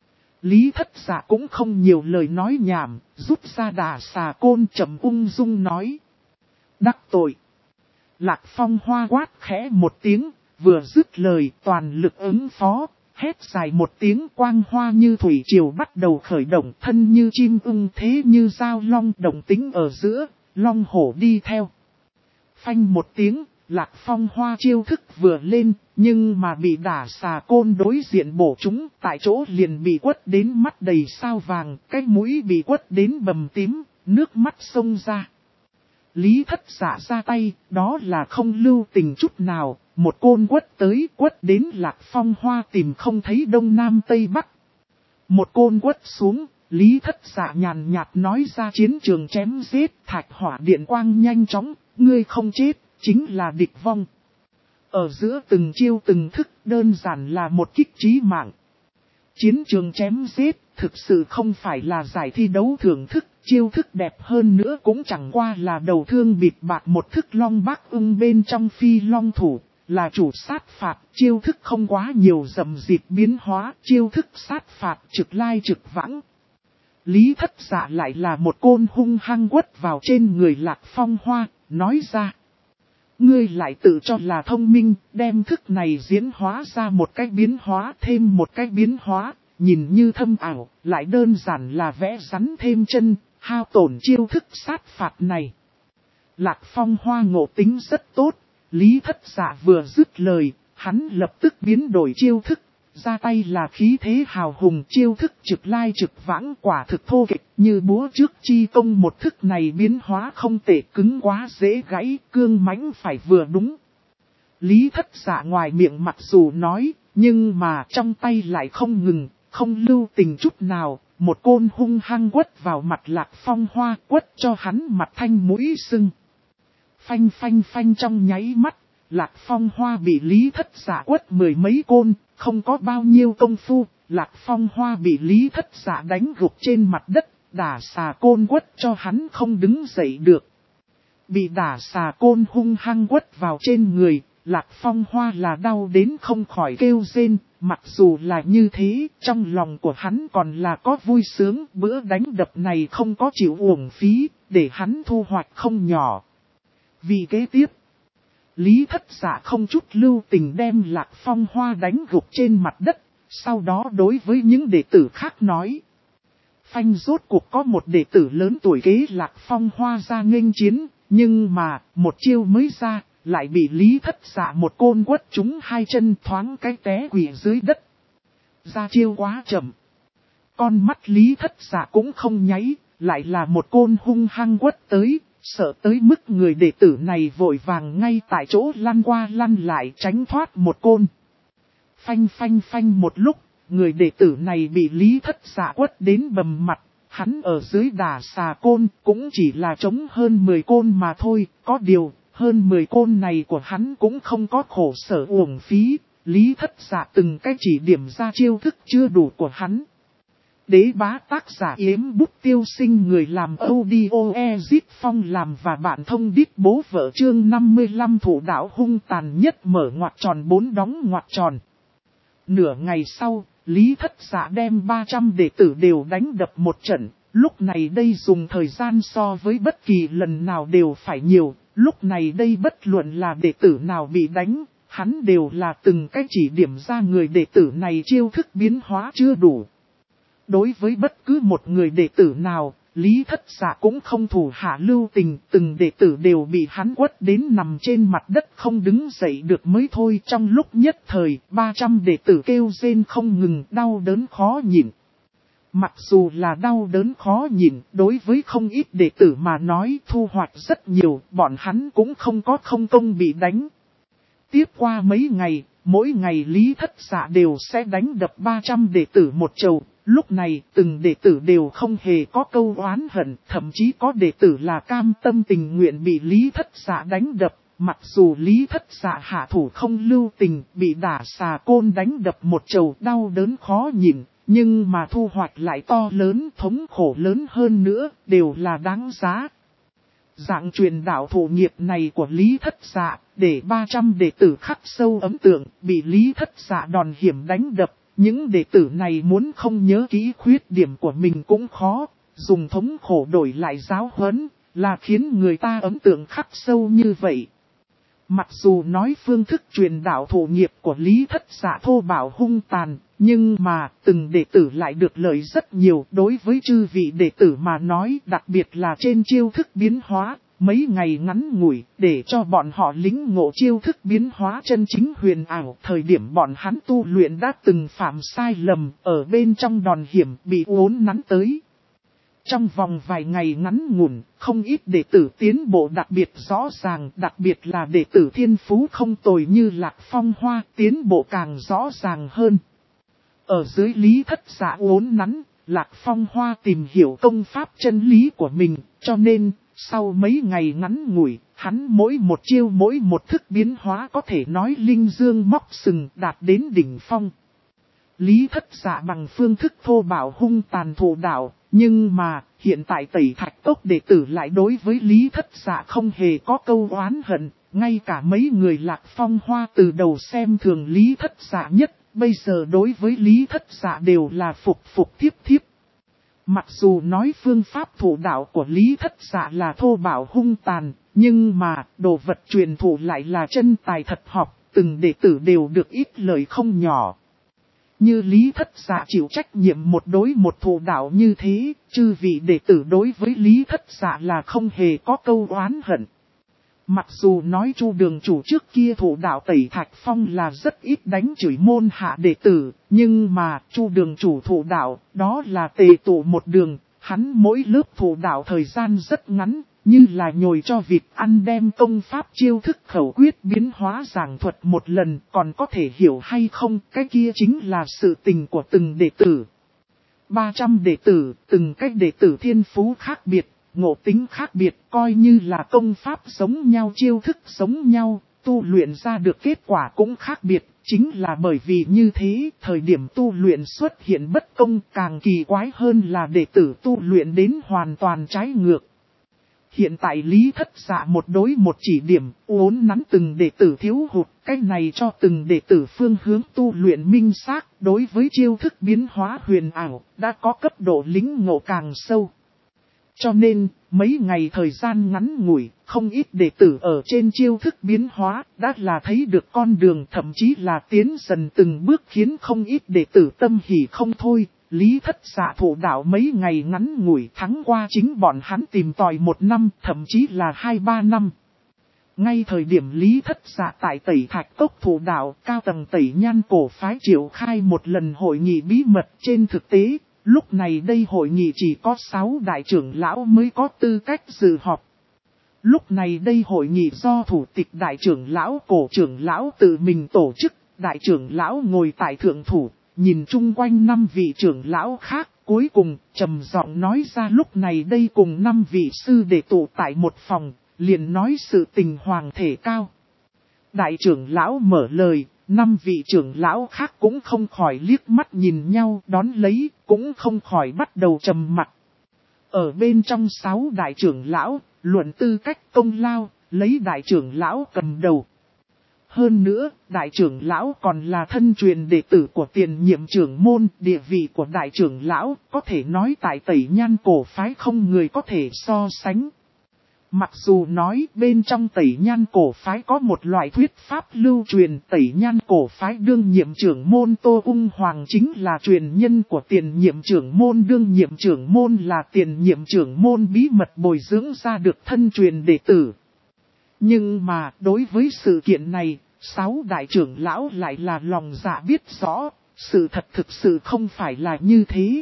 Lý Thất Dạ cũng không nhiều lời nói nhảm, rút ra Đà Xà Côn trầm ung dung nói. Đắc tội. Lạc Phong Hoa quát khẽ một tiếng, vừa dứt lời toàn lực ứng phó, hét dài một tiếng quang hoa như thủy triều bắt đầu khởi động, thân như chim ưng thế như dao long đồng tính ở giữa, long hổ đi theo. Phanh một tiếng, Lạc Phong Hoa chiêu thức vừa lên, nhưng mà bị đả xà côn đối diện bổ trúng, tại chỗ liền bị quất đến mắt đầy sao vàng, cái mũi bị quất đến bầm tím, nước mắt xông ra. Lý Thất Dạ ra tay, đó là không lưu tình chút nào, một côn quất tới quất đến Lạc Phong Hoa tìm không thấy đông nam tây bắc. Một côn quất xuống, Lý Thất Dạ nhàn nhạt nói ra chiến trường chém giết, thạch hỏa điện quang nhanh chóng, ngươi không chết, chính là địch vong. Ở giữa từng chiêu từng thức đơn giản là một kích chí mạng. Chiến trường chém giết thực sự không phải là giải thi đấu thưởng thức, chiêu thức đẹp hơn nữa cũng chẳng qua là đầu thương bịt bạc một thức long bác ưng bên trong phi long thủ, là chủ sát phạt, chiêu thức không quá nhiều dầm dịp biến hóa, chiêu thức sát phạt trực lai trực vãng. Lý Thất Dạ lại là một côn hung hăng quất vào trên người Lạc Phong Hoa, nói ra. Ngươi lại tự cho là thông minh, đem thức này diễn hóa ra một cách biến hóa thêm một cách biến hóa, nhìn như thâm ảo, lại đơn giản là vẽ rắn thêm chân, hao tổn chiêu thức sát phạt này. Lạc Phong Hoa ngộ tính rất tốt, Lý Thất Dạ vừa dứt lời, hắn lập tức biến đổi chiêu thức, ra tay là khí thế hào hùng, chiêu thức trực lai trực vãng, quả thực thô kịch như búa trước chi công. Một thức này biến hóa không tệ, cứng quá dễ gãy, cương mãnh phải vừa đúng. Lý Thất Dạ ngoài miệng mặc dù nói, nhưng mà trong tay lại không ngừng, không lưu tình chút nào, một côn hung hăng quất vào mặt Lạc Phong Hoa, quất cho hắn mặt thanh mũi sưng. Phanh phanh phanh, trong nháy mắt, Lạc Phong Hoa bị Lý Thất Dạ quất mười mấy côn, không có bao nhiêu công phu, Lạc Phong Hoa bị Lý Thất Dạ đánh gục trên mặt đất, đả xà côn quất cho hắn không đứng dậy được. Bị đả xà côn hung hăng quất vào trên người, Lạc Phong Hoa là đau đến không khỏi kêu rên, mặc dù là như thế, trong lòng của hắn còn là có vui sướng, bữa đánh đập này không có chịu uổng phí, để hắn thu hoạch không nhỏ. Vì kế tiếp, Lý Thất Dạ không chút lưu tình đem Lạc Phong Hoa đánh gục trên mặt đất, sau đó đối với những đệ tử khác nói. Phanh, rốt cuộc có một đệ tử lớn tuổi kế Lạc Phong Hoa ra nghênh chiến, nhưng mà, một chiêu mới ra, lại bị Lý Thất Dạ một côn quất trúng hai chân, thoáng cái té quỵ dưới đất. Ra chiêu quá chậm. Con mắt Lý Thất Dạ cũng không nháy, lại là một côn hung hăng quất tới. Sợ tới mức người đệ tử này vội vàng ngay tại chỗ lăn qua lăn lại tránh thoát một côn. Phanh phanh phanh, một lúc, người đệ tử này bị Lý Thất Dạ quất đến bầm mặt, hắn ở dưới đà xà côn cũng chỉ là chống hơn 10 côn mà thôi, có điều, hơn 10 côn này của hắn cũng không có khổ sở uổng phí, Lý Thất Dạ từng cái chỉ điểm ra chiêu thức chưa đủ của hắn. Đế bá tác giả Yếm Bút Tiêu Sinh, người làm audio Ezit Phong làm và bạn thông đít bố vợ. Chương 55 thủ đạo hung tàn nhất, mở ngoặc tròn 4 đóng ngoặc tròn. Nửa ngày sau, Lý Thất Dạ đem 300 đệ tử đều đánh đập một trận, lúc này đây dùng thời gian so với bất kỳ lần nào đều phải nhiều, lúc này đây bất luận là đệ tử nào bị đánh, hắn đều là từng cách chỉ điểm ra người đệ tử này chiêu thức biến hóa chưa đủ. Đối với bất cứ một người đệ tử nào, Lý Thất Dạ cũng không thủ hạ lưu tình, từng đệ tử đều bị hắn quất đến nằm trên mặt đất không đứng dậy được mới thôi. Trong lúc nhất thời, 300 đệ tử kêu rên không ngừng, đau đớn khó nhịn. Mặc dù là đau đớn khó nhịn, đối với không ít đệ tử mà nói thu hoạch rất nhiều, bọn hắn cũng không có không công bị đánh. Tiếp qua mấy ngày, mỗi ngày Lý Thất Dạ đều sẽ đánh đập 300 đệ tử một chầu. Lúc này, từng đệ tử đều không hề có câu oán hận, thậm chí có đệ tử là cam tâm tình nguyện bị Lý Thất Dạ đánh đập. Mặc dù Lý Thất Dạ hạ thủ không lưu tình, bị đả xà côn đánh đập một chầu đau đớn khó nhịn, nhưng mà thu hoạch lại to lớn, thống khổ lớn hơn nữa, đều là đáng giá. Dạng truyền đạo thủ nghiệp này của Lý Thất Dạ, để 300 đệ tử khắc sâu ấn tượng, bị Lý Thất Dạ đòn hiểm đánh đập. Những đệ tử này muốn không nhớ kỹ khuyết điểm của mình cũng khó, dùng thống khổ đổi lại giáo huấn, là khiến người ta ấn tượng khắc sâu như vậy. Mặc dù nói phương thức truyền đạo thụ nghiệp của Lý Thất Dạ thô bạo hung tàn, nhưng mà từng đệ tử lại được lợi rất nhiều. Đối với chư vị đệ tử mà nói, đặc biệt là trên chiêu thức biến hóa, mấy ngày ngắn ngủi để cho bọn họ lĩnh ngộ chiêu thức biến hóa chân chính huyền ảo. Thời điểm bọn hắn tu luyện đã từng phạm sai lầm, ở bên trong đòn hiểm bị uốn nắn tới. Trong vòng vài ngày ngắn ngủn, không ít đệ tử tiến bộ đặc biệt rõ ràng, đặc biệt là đệ tử thiên phú không tồi như Lạc Phong Hoa tiến bộ càng rõ ràng hơn. Ở dưới Lý Thất Dạ uốn nắn, Lạc Phong Hoa tìm hiểu công pháp chân lý của mình, cho nên, sau mấy ngày ngắn ngủi, hắn mỗi một chiêu mỗi một thức biến hóa có thể nói linh dương móc sừng đạt đến đỉnh phong. Lý Thất Dạ bằng phương thức thô bạo hung tàn thụ đạo, nhưng mà hiện tại Tẩy Thạch Cốc đệ tử lại đối với Lý Thất Dạ không hề có câu oán hận, ngay cả mấy người Lạc Phong Hoa từ đầu xem thường Lý Thất Dạ nhất, bây giờ đối với Lý Thất Dạ đều là phục thiếp thiếp. Mặc dù nói phương pháp thụ đạo của Lý Thất Dạ là thô bạo hung tàn, nhưng mà đồ vật truyền thụ lại là chân tài thật học, từng đệ tử đều được ít lời không nhỏ. Như Lý Thất Dạ chịu trách nhiệm một đối một thụ đạo như thế, chư vị đệ tử đối với Lý Thất Dạ là không hề có câu oán hận. Mặc dù nói Chu đường chủ trước kia thụ đạo Tẩy Thạch Phong là rất ít đánh chửi môn hạ đệ tử, nhưng mà Chu đường chủ thụ đạo đó là tề tụ một đường, hắn mỗi lớp thụ đạo thời gian rất ngắn, như là nhồi cho vịt ăn đem công pháp chiêu thức khẩu quyết biến hóa giảng thuật một lần, còn có thể hiểu hay không, cái kia chính là sự tình của từng đệ tử. 300 đệ tử, từng cách đệ tử thiên phú khác biệt, ngộ tính khác biệt, coi như là công pháp giống nhau, chiêu thức giống nhau, tu luyện ra được kết quả cũng khác biệt. Chính là bởi vì như thế, thời điểm tu luyện xuất hiện bất công, càng kỳ quái hơn là đệ tử tu luyện đến hoàn toàn trái ngược. Hiện tại Lý Thất Dạ một đối một chỉ điểm, uốn nắn từng đệ tử thiếu hụt, cái này cho từng đệ tử phương hướng tu luyện minh xác, đối với chiêu thức biến hóa huyền ảo, đã có cấp độ lĩnh ngộ càng sâu. Cho nên, mấy ngày thời gian ngắn ngủi, không ít đệ tử ở trên chiêu thức biến hóa, đã là thấy được con đường, thậm chí là tiến dần từng bước, khiến không ít đệ tử tâm hỉ không thôi. Lý Thất Dạ thụ đạo mấy ngày ngắn ngủi thắng qua chính bọn hắn tìm tòi 1 năm, thậm chí là 2-3 năm. Ngay thời điểm Lý Thất Dạ tại Tẩy Thạch Cốc thụ đạo, cao tầng Tẩy Nhan cổ phái triệu khai một lần hội nghị bí mật. Trên thực tế, lúc này đây hội nghị chỉ có 6 đại trưởng lão mới có tư cách dự họp. Lúc này đây hội nghị do thủ tịch đại trưởng lão cổ trưởng lão tự mình tổ chức, đại trưởng lão ngồi tại thượng thủ. Nhìn chung quanh 5 vị trưởng lão khác, cuối cùng, trầm giọng nói ra lúc này đây cùng 5 vị sư đệ tụ tại một phòng, liền nói sự tình hoàng thể cao. Đại trưởng lão mở lời, 5 vị trưởng lão khác cũng không khỏi liếc mắt nhìn nhau đón lấy, cũng không khỏi bắt đầu trầm mặc. Ở bên trong 6 đại trưởng lão, luận tư cách công lao, lấy đại trưởng lão cầm đầu. Hơn nữa, đại trưởng lão còn là thân truyền đệ tử của tiền nhiệm trưởng môn, địa vị của đại trưởng lão, có thể nói tại Tẩy Nhan cổ phái không người có thể so sánh. Mặc dù nói bên trong Tẩy Nhan cổ phái có một loại thuyết pháp lưu truyền, Tẩy Nhan cổ phái đương nhiệm trưởng môn Tô Ung Hoàng chính là truyền nhân của tiền nhiệm trưởng môn, đương nhiệm trưởng môn là tiền nhiệm trưởng môn bí mật bồi dưỡng ra được thân truyền đệ tử. Nhưng mà đối với sự kiện này, 6 đại trưởng lão lại là lòng dạ biết rõ, sự thật thực sự không phải là như thế.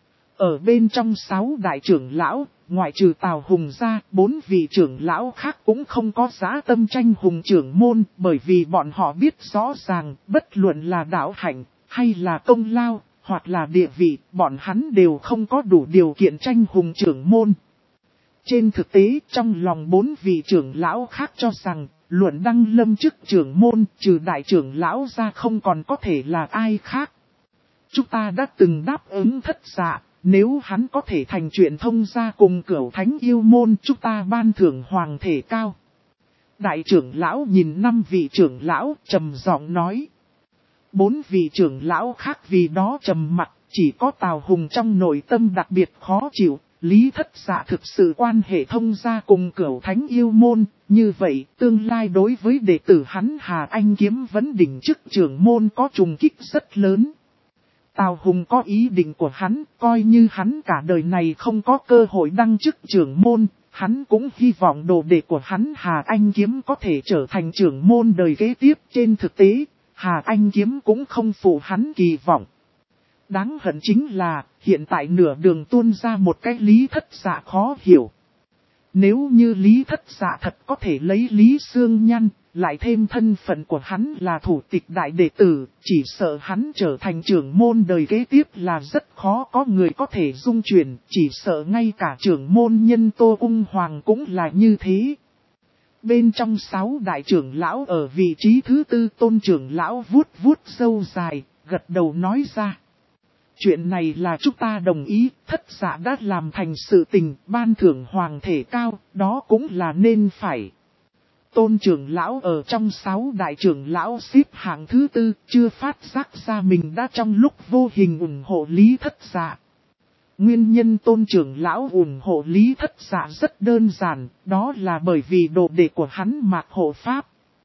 Ở bên trong 6 đại trưởng lão, ngoại trừ Tào Hùng ra, 4 vị trưởng lão khác cũng không có dã tâm tranh hùng trưởng môn, bởi vì bọn họ biết rõ ràng, bất luận là đạo hạnh, hay là công lao, hoặc là địa vị, bọn hắn đều không có đủ điều kiện tranh hùng trưởng môn. Trên thực tế, trong lòng 4 vị trưởng lão khác cho rằng, luận đăng lâm chức trưởng môn, trừ đại trưởng lão ra không còn có thể là ai khác. Chúng ta đã từng đáp ứng Thất Dạ, nếu hắn có thể thành chuyện thông gia cùng Cửu Thánh yêu môn, chúng ta ban thưởng hoàng thể cao. Đại trưởng lão nhìn 5 vị trưởng lão, trầm giọng nói. 4 vị trưởng lão khác vì đó trầm mặt, chỉ có Tào Hùng trong nội tâm đặc biệt khó chịu. Lý Thất Dạ thực sự quan hệ thông gia cùng Cửu Thánh yêu môn, như vậy tương lai đối với đệ tử hắn Hà Anh Kiếm vấn đỉnh chức trưởng môn có trùng kích rất lớn. Tào Hùng có ý định của hắn, coi như hắn cả đời này không có cơ hội đăng chức trưởng môn, hắn cũng hy vọng đồ đệ của hắn Hà Anh Kiếm có thể trở thành trưởng môn đời kế tiếp. Trên thực tế, Hà Anh Kiếm cũng không phụ hắn kỳ vọng. Đáng hận chính là, hiện tại nửa đường tuôn ra một cái Lý Thất Dạ khó hiểu. Nếu như Lý Thất Dạ thật có thể lấy Lý Sương Nhăn, lại thêm thân phận của hắn là thủ tịch đại đệ tử, chỉ sợ hắn trở thành trưởng môn đời kế tiếp là rất khó có người có thể dung chuyển, chỉ sợ ngay cả trưởng môn nhân Tô Ung Hoàng cũng là như thế. Bên trong 6 đại trưởng lão ở vị trí thứ 4, Tôn trưởng lão vuốt vuốt râu dài, gật đầu nói ra. Chuyện này là chúng ta đồng ý, Thất Dạ đã làm thành sự tình, ban thưởng hoàng thể cao, đó cũng là nên phải. Tôn trưởng lão ở trong 6 đại trưởng lão xếp hạng thứ 4, chưa phát giác ra mình đã trong lúc vô hình ủng hộ Lý Thất Dạ. Nguyên nhân Tôn trưởng lão ủng hộ Lý Thất Dạ rất đơn giản, đó là bởi vì đồ đệ của hắn Mạc Hộ Pháp.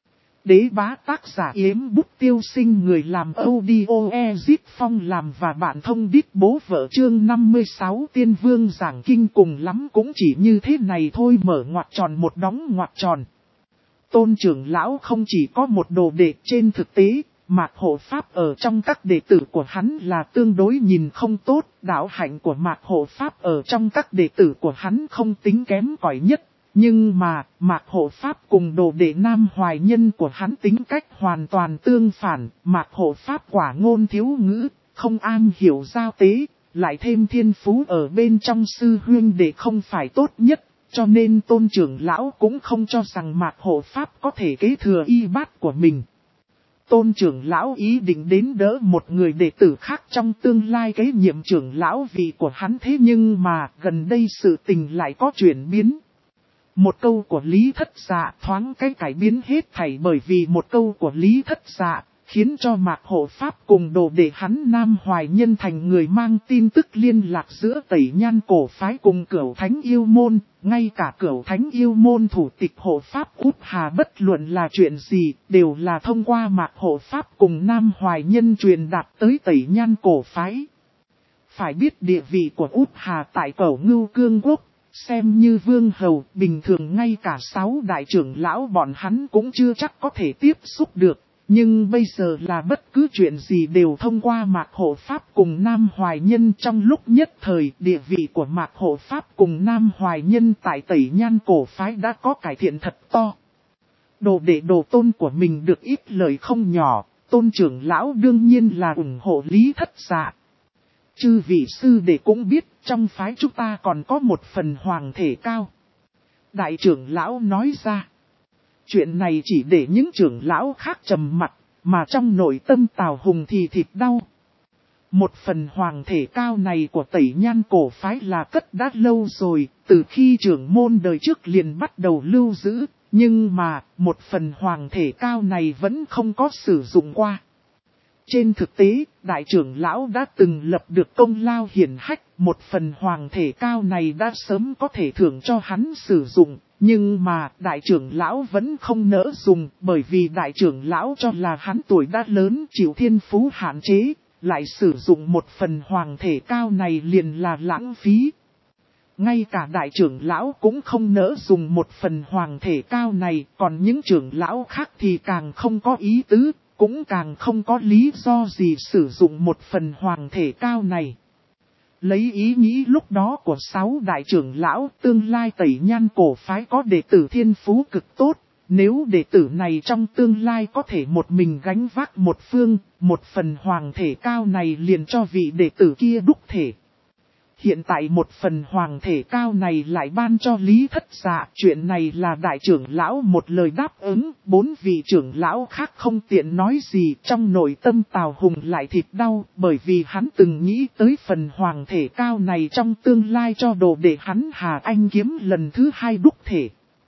Đế bá tác giả Yếm Bút Tiêu Sinh, người làm audio Ezit Phong làm và bạn thông đít bố vợ chương 56 Tiên Vương giảng kinh, cùng lắm cũng chỉ như thế này thôi, mở ngoặc tròn một đóng ngoặc tròn. Tôn trưởng lão không chỉ có một đồ đệ, trên thực tế, Mạc Hộ Pháp ở trong các đệ tử của hắn là tương đối nhìn không tốt, đạo hạnh của Mạc Hộ Pháp ở trong các đệ tử của hắn không tính kém cỏi nhất. Nhưng mà, Mạc Hộ Pháp cùng đồ đệ Nam Hoài Nhân của hắn tính cách hoàn toàn tương phản, Mạc Hộ Pháp quả ngôn thiếu ngữ, không am hiểu giao tế, lại thêm thiên phú ở bên trong sư huynh đệ không phải tốt nhất, cho nên Tôn trưởng lão cũng không cho rằng Mạc Hộ Pháp có thể kế thừa y bát của mình. Tôn trưởng lão ý định đến đỡ một người đệ tử khác trong tương lai kế nhiệm trưởng lão vị của hắn, thế nhưng mà gần đây sự tình lại có chuyển biến. Một câu của Lý Thất Dạ thoáng cái cải biến hết thảy, bởi vì một câu của Lý Thất Dạ khiến cho Mạc Hộ Pháp cùng đồ đệ hắn Nam Hoài Nhân thành người mang tin tức liên lạc giữa Tẩy Nhan cổ phái cùng Cửu Thánh yêu môn, ngay cả Cửu Thánh yêu môn thủ tịch Hộ Pháp Út Hà bất luận là chuyện gì, đều là thông qua Mạc Hộ Pháp cùng Nam Hoài Nhân truyền đạt tới Tẩy Nhan cổ phái. Phải biết địa vị của Út Hà tại Cẩu Ngưu Cương Quốc, xem như vương hầu, bình thường ngay cả 6 đại trưởng lão bọn hắn cũng chưa chắc có thể tiếp xúc được. Nhưng bây giờ là bất cứ chuyện gì đều thông qua Mạc Hộ Pháp cùng Nam Hoài Nhân, trong lúc nhất thời địa vị của Mạc Hộ Pháp cùng Nam Hoài Nhân tại Tẩy Nhan cổ phái đã có cải thiện thật to. Đồ đệ đồ tôn của mình được ít lời không nhỏ, Tôn trưởng lão đương nhiên là ủng hộ Lý Thất Dạ. Chư vị sư đệ cũng biết, trong phái chúng ta còn có một phần hoàng thể cao. Đại trưởng lão nói ra. Chuyện này chỉ để những trưởng lão khác trầm mặt, mà trong nội tâm Tào Hùng thì thịt đau. Một phần hoàng thể cao này của Tẩy Nhan cổ phái là cất đã lâu rồi, từ khi trưởng môn đời trước liền bắt đầu lưu giữ, nhưng mà một phần hoàng thể cao này vẫn không có sử dụng qua. Trên thực tế, đại trưởng lão đã từng lập được công lao hiển hách, một phần hoàng thể cao này đã sớm có thể thưởng cho hắn sử dụng, nhưng mà đại trưởng lão vẫn không nỡ dùng, bởi vì đại trưởng lão cho là hắn tuổi đã lớn, chịu thiên phú hạn chế, lại sử dụng một phần hoàng thể cao này liền là lãng phí. Ngay cả đại trưởng lão cũng không nỡ dùng một phần hoàng thể cao này, còn những trưởng lão khác thì càng không có ý tứ, cũng càng không có lý do gì sử dụng một phần hoàng thể cao này. Lấy ý nghĩ lúc đó của 6 đại trưởng lão, tương lai Tẩy Nhan cổ phái có đệ tử thiên phú cực tốt, nếu đệ tử này trong tương lai có thể một mình gánh vác một phương, một phần hoàng thể cao này liền cho vị đệ tử kia đúc thể. Hiện tại một phần hoàng thể cao này lại ban cho Lý Thất Dạ, chuyện này là đại trưởng lão một lời đáp ứng, 4 vị trưởng lão khác không tiện nói gì, trong nội tâm Tào Hùng lại thịt đau, bởi vì hắn từng nghĩ tới phần hoàng thể cao này trong tương lai cho đồ đệ hắn Hà Anh Kiếm lần thứ 2 đúc thể.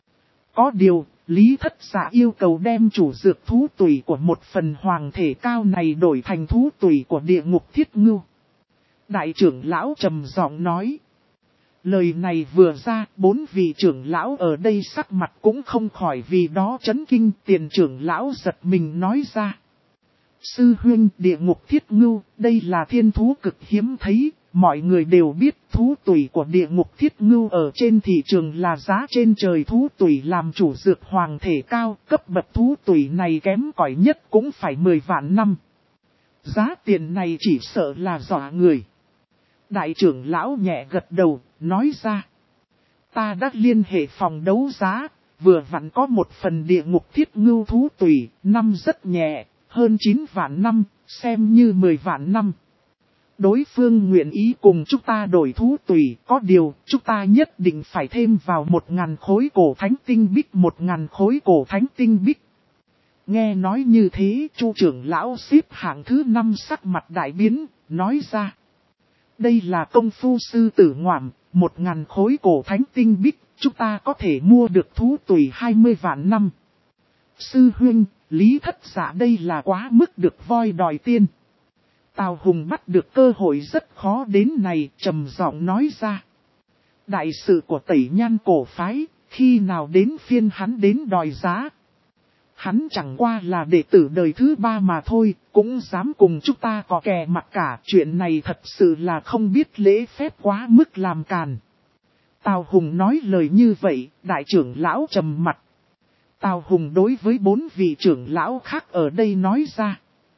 Có điều, Lý Thất Dạ yêu cầu đem chủ dược thú tùy của một phần hoàng thể cao này đổi thành thú tùy của địa ngục Thiết Ngưu. Đại trưởng lão trầm giọng nói. Lời này vừa ra, 4 vị trưởng lão ở đây sắc mặt cũng không khỏi vì đó chấn kinh. Tiền trưởng lão giật mình nói ra. Sư huynh, địa ngục thiết ngưu, đây là thiên thú cực hiếm thấy. Mọi người đều biết thú tủy của địa ngục thiết ngưu ở trên thị trường là giá trên trời. Thú tủy làm chủ dược hoàng thể cao, cấp bậc thú tủy này kém cỏi nhất cũng phải 10 vạn năm. Giá tiền này chỉ sợ là dọa người. Đại trưởng lão nhẹ gật đầu, nói ra. Ta đã liên hệ phòng đấu giá, vừa vặn có một phần địa ngục thiết ngưu thú tủy, năm rất nhẹ, hơn 9 vạn năm, xem như 10 vạn năm. Đối phương nguyện ý cùng chúng ta đổi thú tùy, có điều chúng ta nhất định phải thêm vào 1.000 khối cổ thánh tinh bích, 1.000 khối cổ thánh tinh bích. Nghe nói như thế, Chu trưởng lão xếp hạng thứ 5 sắc mặt đại biến, nói ra. Đây là công phu sư tử ngoạm, 1.000 khối cổ thánh tinh bích, chúng ta có thể mua được thú tùy 20 vạn năm. Sư huynh, Lý Thất Dạ đây là quá mức được voi đòi tiên. Tào Hùng bắt được cơ hội rất khó đến này, trầm giọng nói ra. Đại sự của Tẩy Nhan cổ phái, khi nào đến phiên hắn đến đòi giá. Hắn chẳng qua là đệ tử đời thứ 3 mà thôi, cũng dám cùng chúng ta có kè mặt cả. Chuyện này thật sự là không biết lễ phép quá mức làm càn. Tào Hùng nói lời như vậy, đại trưởng lão trầm mặt. Tào Hùng đối với 4 vị trưởng lão khác ở đây nói ra.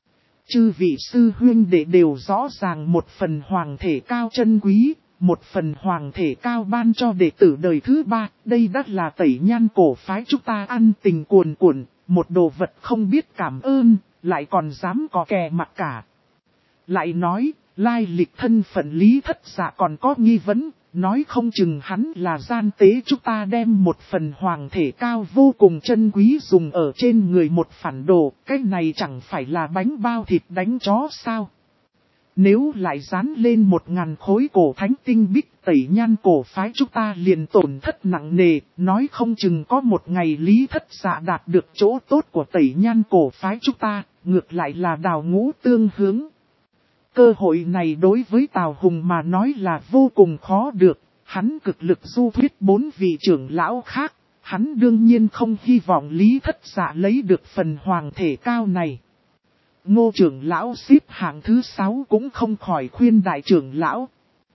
Chư vị sư huynh đệ đều rõ ràng một phần hoàng thể cao chân quý, một phần hoàng thể cao ban cho đệ tử đời thứ 3, đây đã là Tẩy Nhan cổ phái chúng ta ăn tình cuồn cuộn, một đồ vật không biết cảm ơn, lại còn dám có kè mặt cả. Lại nói, lai lịch thân phận Lý Thất Dạ còn có nghi vấn, nói không chừng hắn là gian tế, chúng ta đem một phần hoàng thể cao vô cùng chân quý dùng ở trên người một phản đồ, cái này chẳng phải là bánh bao thịt đánh chó sao. Nếu lại dán lên 1.000 khối cổ thánh tinh bích, Tẩy Nhan cổ phái chúng ta liền tổn thất nặng nề, nói không chừng có một ngày Lý Thất Dạ đạt được chỗ tốt của Tẩy Nhan cổ phái chúng ta, ngược lại là đào ngũ tương hướng. Cơ hội này đối với Tào Hùng mà nói là vô cùng khó được, hắn cực lực du thuyết 4 vị trưởng lão khác, hắn đương nhiên không hy vọng Lý Thất Dạ lấy được phần hoàng thể cao này. Ngô trưởng lão xếp hạng thứ 6 cũng không khỏi khuyên đại trưởng lão.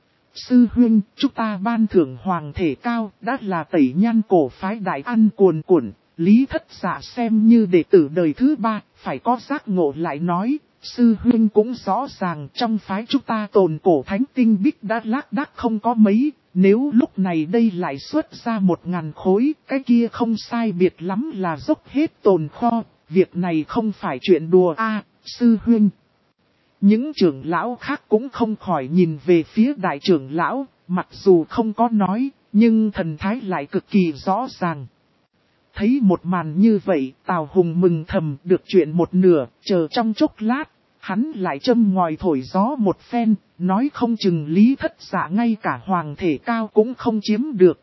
Sư huynh, chúng ta ban thưởng hoàng thể cao, đã là Tẩy Nhan cổ phái đại ăn cuồn cuộn, Lý Thất Dạ xem như đệ tử đời thứ 3, phải có giác ngộ lại nói. Sư huynh cũng rõ ràng trong phái chúng ta tồn cổ thánh tinh bích đã lác đác không có mấy, nếu lúc này đây lại xuất ra 1.000 khối, cái kia không sai biệt lắm là dốc hết tồn kho, việc này không phải chuyện đùa a, sư huynh. Những trưởng lão khác cũng không khỏi nhìn về phía đại trưởng lão, mặc dù không có nói, nhưng thần thái lại cực kỳ rõ ràng. Thấy một màn như vậy, Tào Hùng mừng thầm được chuyện một nửa, chờ trong chốc lát, hắn lại châm ngòi thổi gió một phen, nói không chừng Lý Thất Dạ ngay cả hoàng thể cao cũng không chiếm được.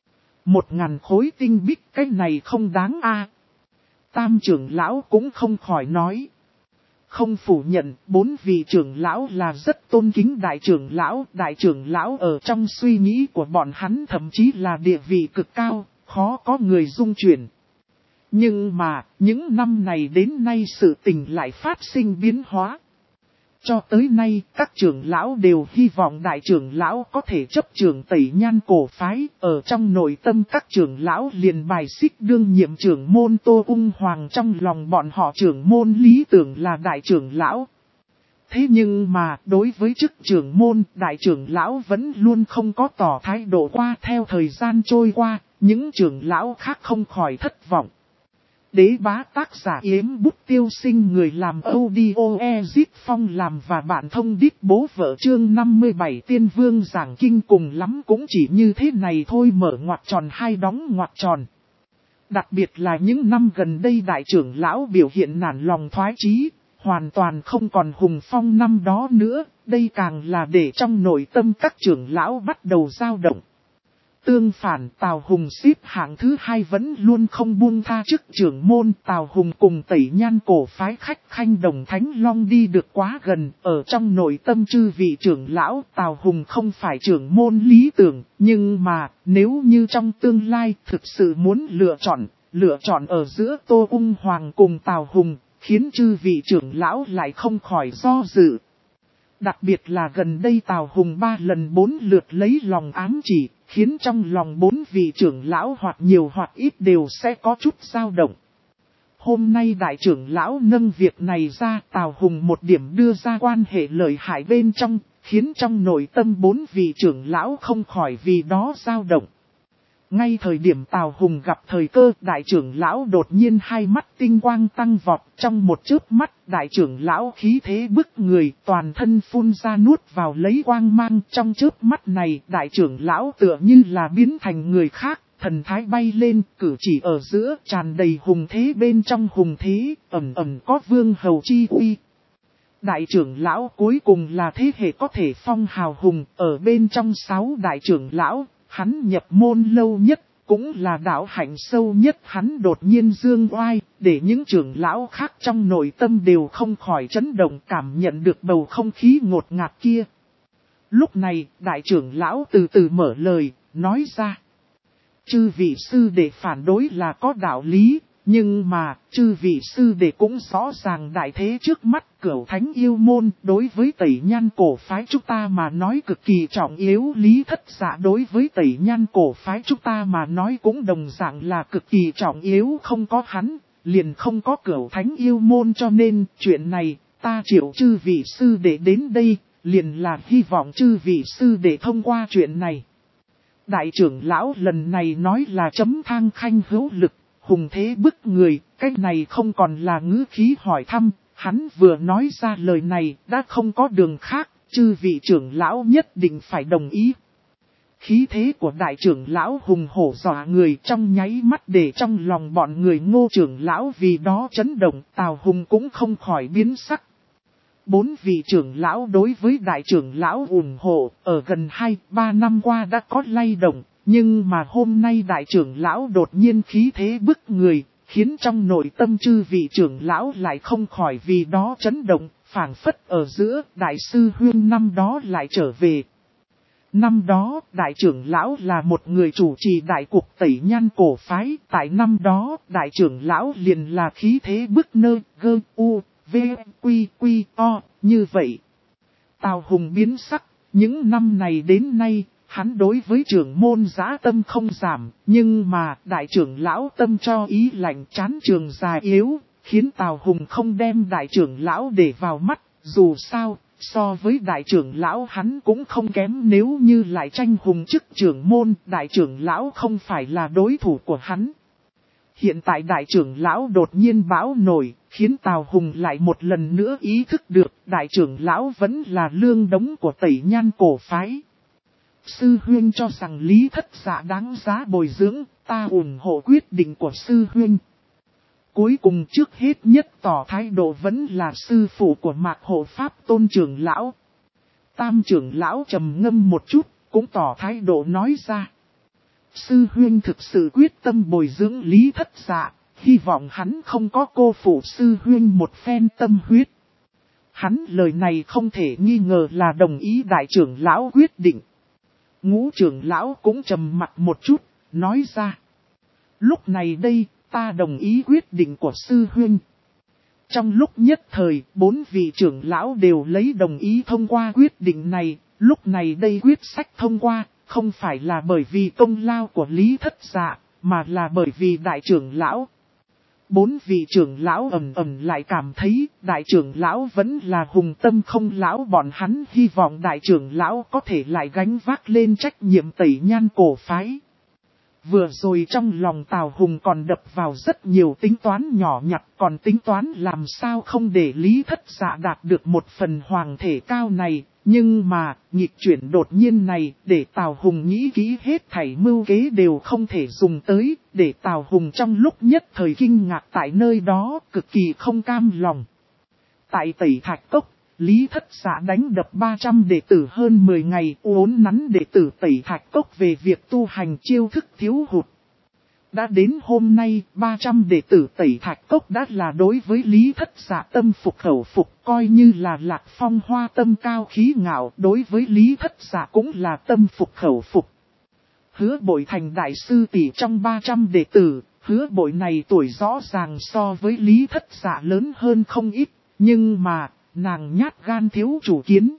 1.000 khối tinh bích cái này không đáng a. Tam trưởng lão cũng không khỏi nói. Không phủ nhận, 4 vị trưởng lão là rất tôn kính đại trưởng lão ở trong suy nghĩ của bọn hắn thậm chí là địa vị cực cao. Khó có người dung chuyển. Nhưng mà, những năm này đến nay sự tình lại phát sinh biến hóa. Cho tới nay, các trưởng lão đều hy vọng đại trưởng lão có thể chấp trưởng Tẩy Nhan cổ phái. Ở trong nội tâm các trưởng lão liền bài xích đương nhiệm trưởng môn Tô Ung Hoàng, trong lòng bọn họ trưởng môn lý tưởng là đại trưởng lão. Thế nhưng mà, đối với chức trưởng môn, đại trưởng lão vẫn luôn không có tỏ thái độ qua. Theo thời gian trôi qua, những trưởng lão khác không khỏi thất vọng. Đế bá tác giả Yếm Bút Tiêu Sinh, người làm audio Ezit Phong làm và bạn thông đít bố vợ, chương 57 Tiên Vương giảng kinh, cùng lắm cũng chỉ như thế này thôi, mở ngoặc tròn hay đóng ngoặc tròn. Đặc biệt là những năm gần đây đại trưởng lão biểu hiện nản lòng thoái chí, hoàn toàn không còn hùng phong năm đó nữa, đây càng là để trong nội tâm các trưởng lão bắt đầu dao động. Tương phản Tào Hùng xếp hạng thứ 2 vẫn luôn không buông tha chức trưởng môn. Tào Hùng cùng Tẩy Nhan cổ phái khách khanh đồng Thánh Long đi được quá gần. Ở trong nội tâm chư vị trưởng lão, Tào Hùng không phải trưởng môn lý tưởng. Nhưng mà nếu như trong tương lai thực sự muốn lựa chọn ở giữa Tô Ung Hoàng cùng Tào Hùng, khiến chư vị trưởng lão lại không khỏi do dự. Đặc biệt là gần đây Tào Hùng 3 lần 4 lượt lấy lòng ám chỉ, khiến trong lòng 4 vị trưởng lão hoặc nhiều hoặc ít đều sẽ có chút dao động. Hôm nay đại trưởng lão nâng việc này ra, Tào Hùng một điểm đưa ra quan hệ lợi hại bên trong, khiến trong nội tâm 4 vị trưởng lão không khỏi vì đó dao động. Ngay thời điểm Tào Hùng gặp thời cơ, đại trưởng lão đột nhiên hai mắt tinh quang tăng vọt, trong một chớp mắt, đại trưởng lão khí thế bức người, toàn thân phun ra nuốt vào lấy quang mang. Trong chớp mắt này, đại trưởng lão tựa như là biến thành người khác, thần thái bay lên, cử chỉ ở giữa, tràn đầy hùng thế bên trong hùng thế, ẩn ẩn có vương hầu chi uy. Đại trưởng lão cuối cùng là thế hệ có thể phong hào hùng, ở bên trong 6 đại trưởng lão. Hắn nhập môn lâu nhất, cũng là đạo hạnh sâu nhất. Hắn đột nhiên dương oai, để những trưởng lão khác trong nội tâm đều không khỏi chấn động, cảm nhận được bầu không khí ngột ngạt kia. Lúc này, đại trưởng lão từ từ mở lời, nói ra. Chư vị sư đệ phản đối là có đạo lý, nhưng mà, chư vị sư đệ cũng rõ ràng đại thế trước mắt. Cửu Thánh yêu môn đối với Tẩy Nhan cổ phái chúng ta mà nói cực kỳ trọng yếu. Lý Thất Dạ đối với Tẩy Nhan cổ phái chúng ta mà nói cũng đồng dạng là cực kỳ trọng yếu. Không có hắn, liền không có Cửu Thánh yêu môn, cho nên chuyện này ta triệu chư vị sư đệ đến đây, liền là hy vọng chư vị sư đệ thông qua chuyện này. Đại trưởng lão lần này nói là chấm thang khanh hữu lực, hùng thế bức người, cái này không còn là ngữ khí hỏi thăm. Hắn vừa nói ra lời này đã không có đường khác, chư vị trưởng lão nhất định phải đồng ý. Khí thế của đại trưởng lão hùng hổ dọa người, trong nháy mắt để trong lòng bọn người Ngô trưởng lão vì đó chấn động. Tào Hùng cũng không khỏi biến sắc. 4 vị trưởng lão đối với đại trưởng lão ủng hộ, ở gần 2-3 năm qua đã có lay động, nhưng mà hôm nay đại trưởng lão đột nhiên khí thế bức người, khiến trong nội tâm chư vị trưởng lão lại không khỏi vì đó chấn động, phảng phất ở giữa đại sư Huyên năm đó lại trở về. Năm đó, đại trưởng lão là một người chủ trì đại cuộc Tẩy Nhan cổ phái, tại năm đó, đại trưởng lão liền là khí thế bức nơi, gơ, u, v, quy, quy, o, như vậy. Tào Hùng biến sắc, những năm này đến nay, hắn đối với trưởng môn dã tâm không giảm, nhưng mà đại trưởng lão tâm cho ý lạnh chán trường già yếu, khiến Tào Hùng không đem đại trưởng lão để vào mắt. Dù sao, so với đại trưởng lão hắn cũng không kém, nếu như lại tranh hùng chức trưởng môn, đại trưởng lão không phải là đối thủ của hắn. Hiện tại đại trưởng lão đột nhiên bão nổi, khiến Tào Hùng lại một lần nữa ý thức được đại trưởng lão vẫn là lương đống của Tẩy Nhan cổ phái. Sư Huyên cho rằng Lý Thất Dạ đáng giá bồi dưỡng, ta ủng hộ quyết định của Sư Huyên. Cuối cùng trước hết nhất tỏ thái độ vẫn là sư phụ của Mạc Hộ Pháp Tôn trưởng lão. Tam trưởng lão trầm ngâm một chút, cũng tỏ thái độ nói ra. Sư Huyên thực sự quyết tâm bồi dưỡng Lý Thất Dạ, hy vọng hắn không có cô phụ Sư Huyên một phen tâm huyết. Hắn lời này không thể nghi ngờ là đồng ý đại trưởng lão quyết định. Ngũ trưởng lão cũng trầm mặt một chút, nói ra. Lúc này đây, ta đồng ý quyết định của Sư Huyên. Trong lúc nhất thời, 4 vị trưởng lão đều lấy đồng ý thông qua quyết định này. Lúc này đây quyết sách thông qua, không phải là bởi vì công lao của Lý Thất Dạ, mà là bởi vì đại trưởng lão. 4 vị trưởng lão ầm lại cảm thấy đại trưởng lão vẫn là hùng tâm không lão, bọn hắn hy vọng đại trưởng lão có thể lại gánh vác lên trách nhiệm Tẩy Nhan cổ phái. Vừa rồi trong lòng Tào Hùng còn đập vào rất nhiều tính toán nhỏ nhặt, còn tính toán làm sao không để Lý Thất Dạ đạt được một phần hoàng thể cao này. Nhưng mà, nhịp chuyển đột nhiên này, để Tào Hùng nghĩ kỹ hết thảy mưu kế đều không thể dùng tới, để Tào Hùng trong lúc nhất thời kinh ngạc tại nơi đó, cực kỳ không cam lòng. Tại Tẩy Thạch Cốc, Lý Thất Dạ đánh đập 300 đệ tử hơn 10 ngày, uốn nắn đệ tử Tẩy Thạch Cốc về việc tu hành chiêu thức thiếu hụt. Đã đến hôm nay, 300 đệ tử Tẩy Thạch Cốc đã là đối với Lý Thất Dạ tâm phục khẩu phục, coi như là Lạc Phong hoa tâm cao khí ngạo, đối với Lý Thất Dạ cũng là tâm phục khẩu phục. Hứa Bội thành đại sư tỷ trong 300 đệ tử, Hứa Bội này tuổi rõ ràng so với Lý Thất Dạ lớn hơn không ít, nhưng mà, nàng nhát gan thiếu chủ kiến.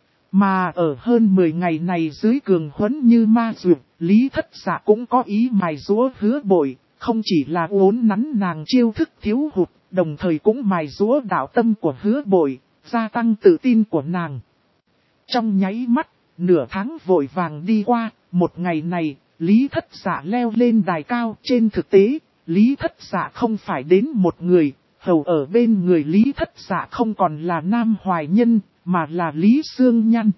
Mà ở hơn 10 ngày này dưới cường huấn như ma dược, Lý Thất Dạ cũng có ý mài giũa Hứa Bội, không chỉ là uốn nắn nàng chiêu thức thiếu hụt, đồng thời cũng mài giũa đạo tâm của Hứa Bội, gia tăng tự tin của nàng. Trong nháy mắt, nửa tháng vội vàng đi qua, một ngày này, Lý Thất Dạ leo lên đài cao. Trên thực tế, Lý Thất Dạ không phải đến một người, hầu ở bên người Lý Thất Dạ không còn là Nam Hoài Nhân, mà là Lý Sương Nhan.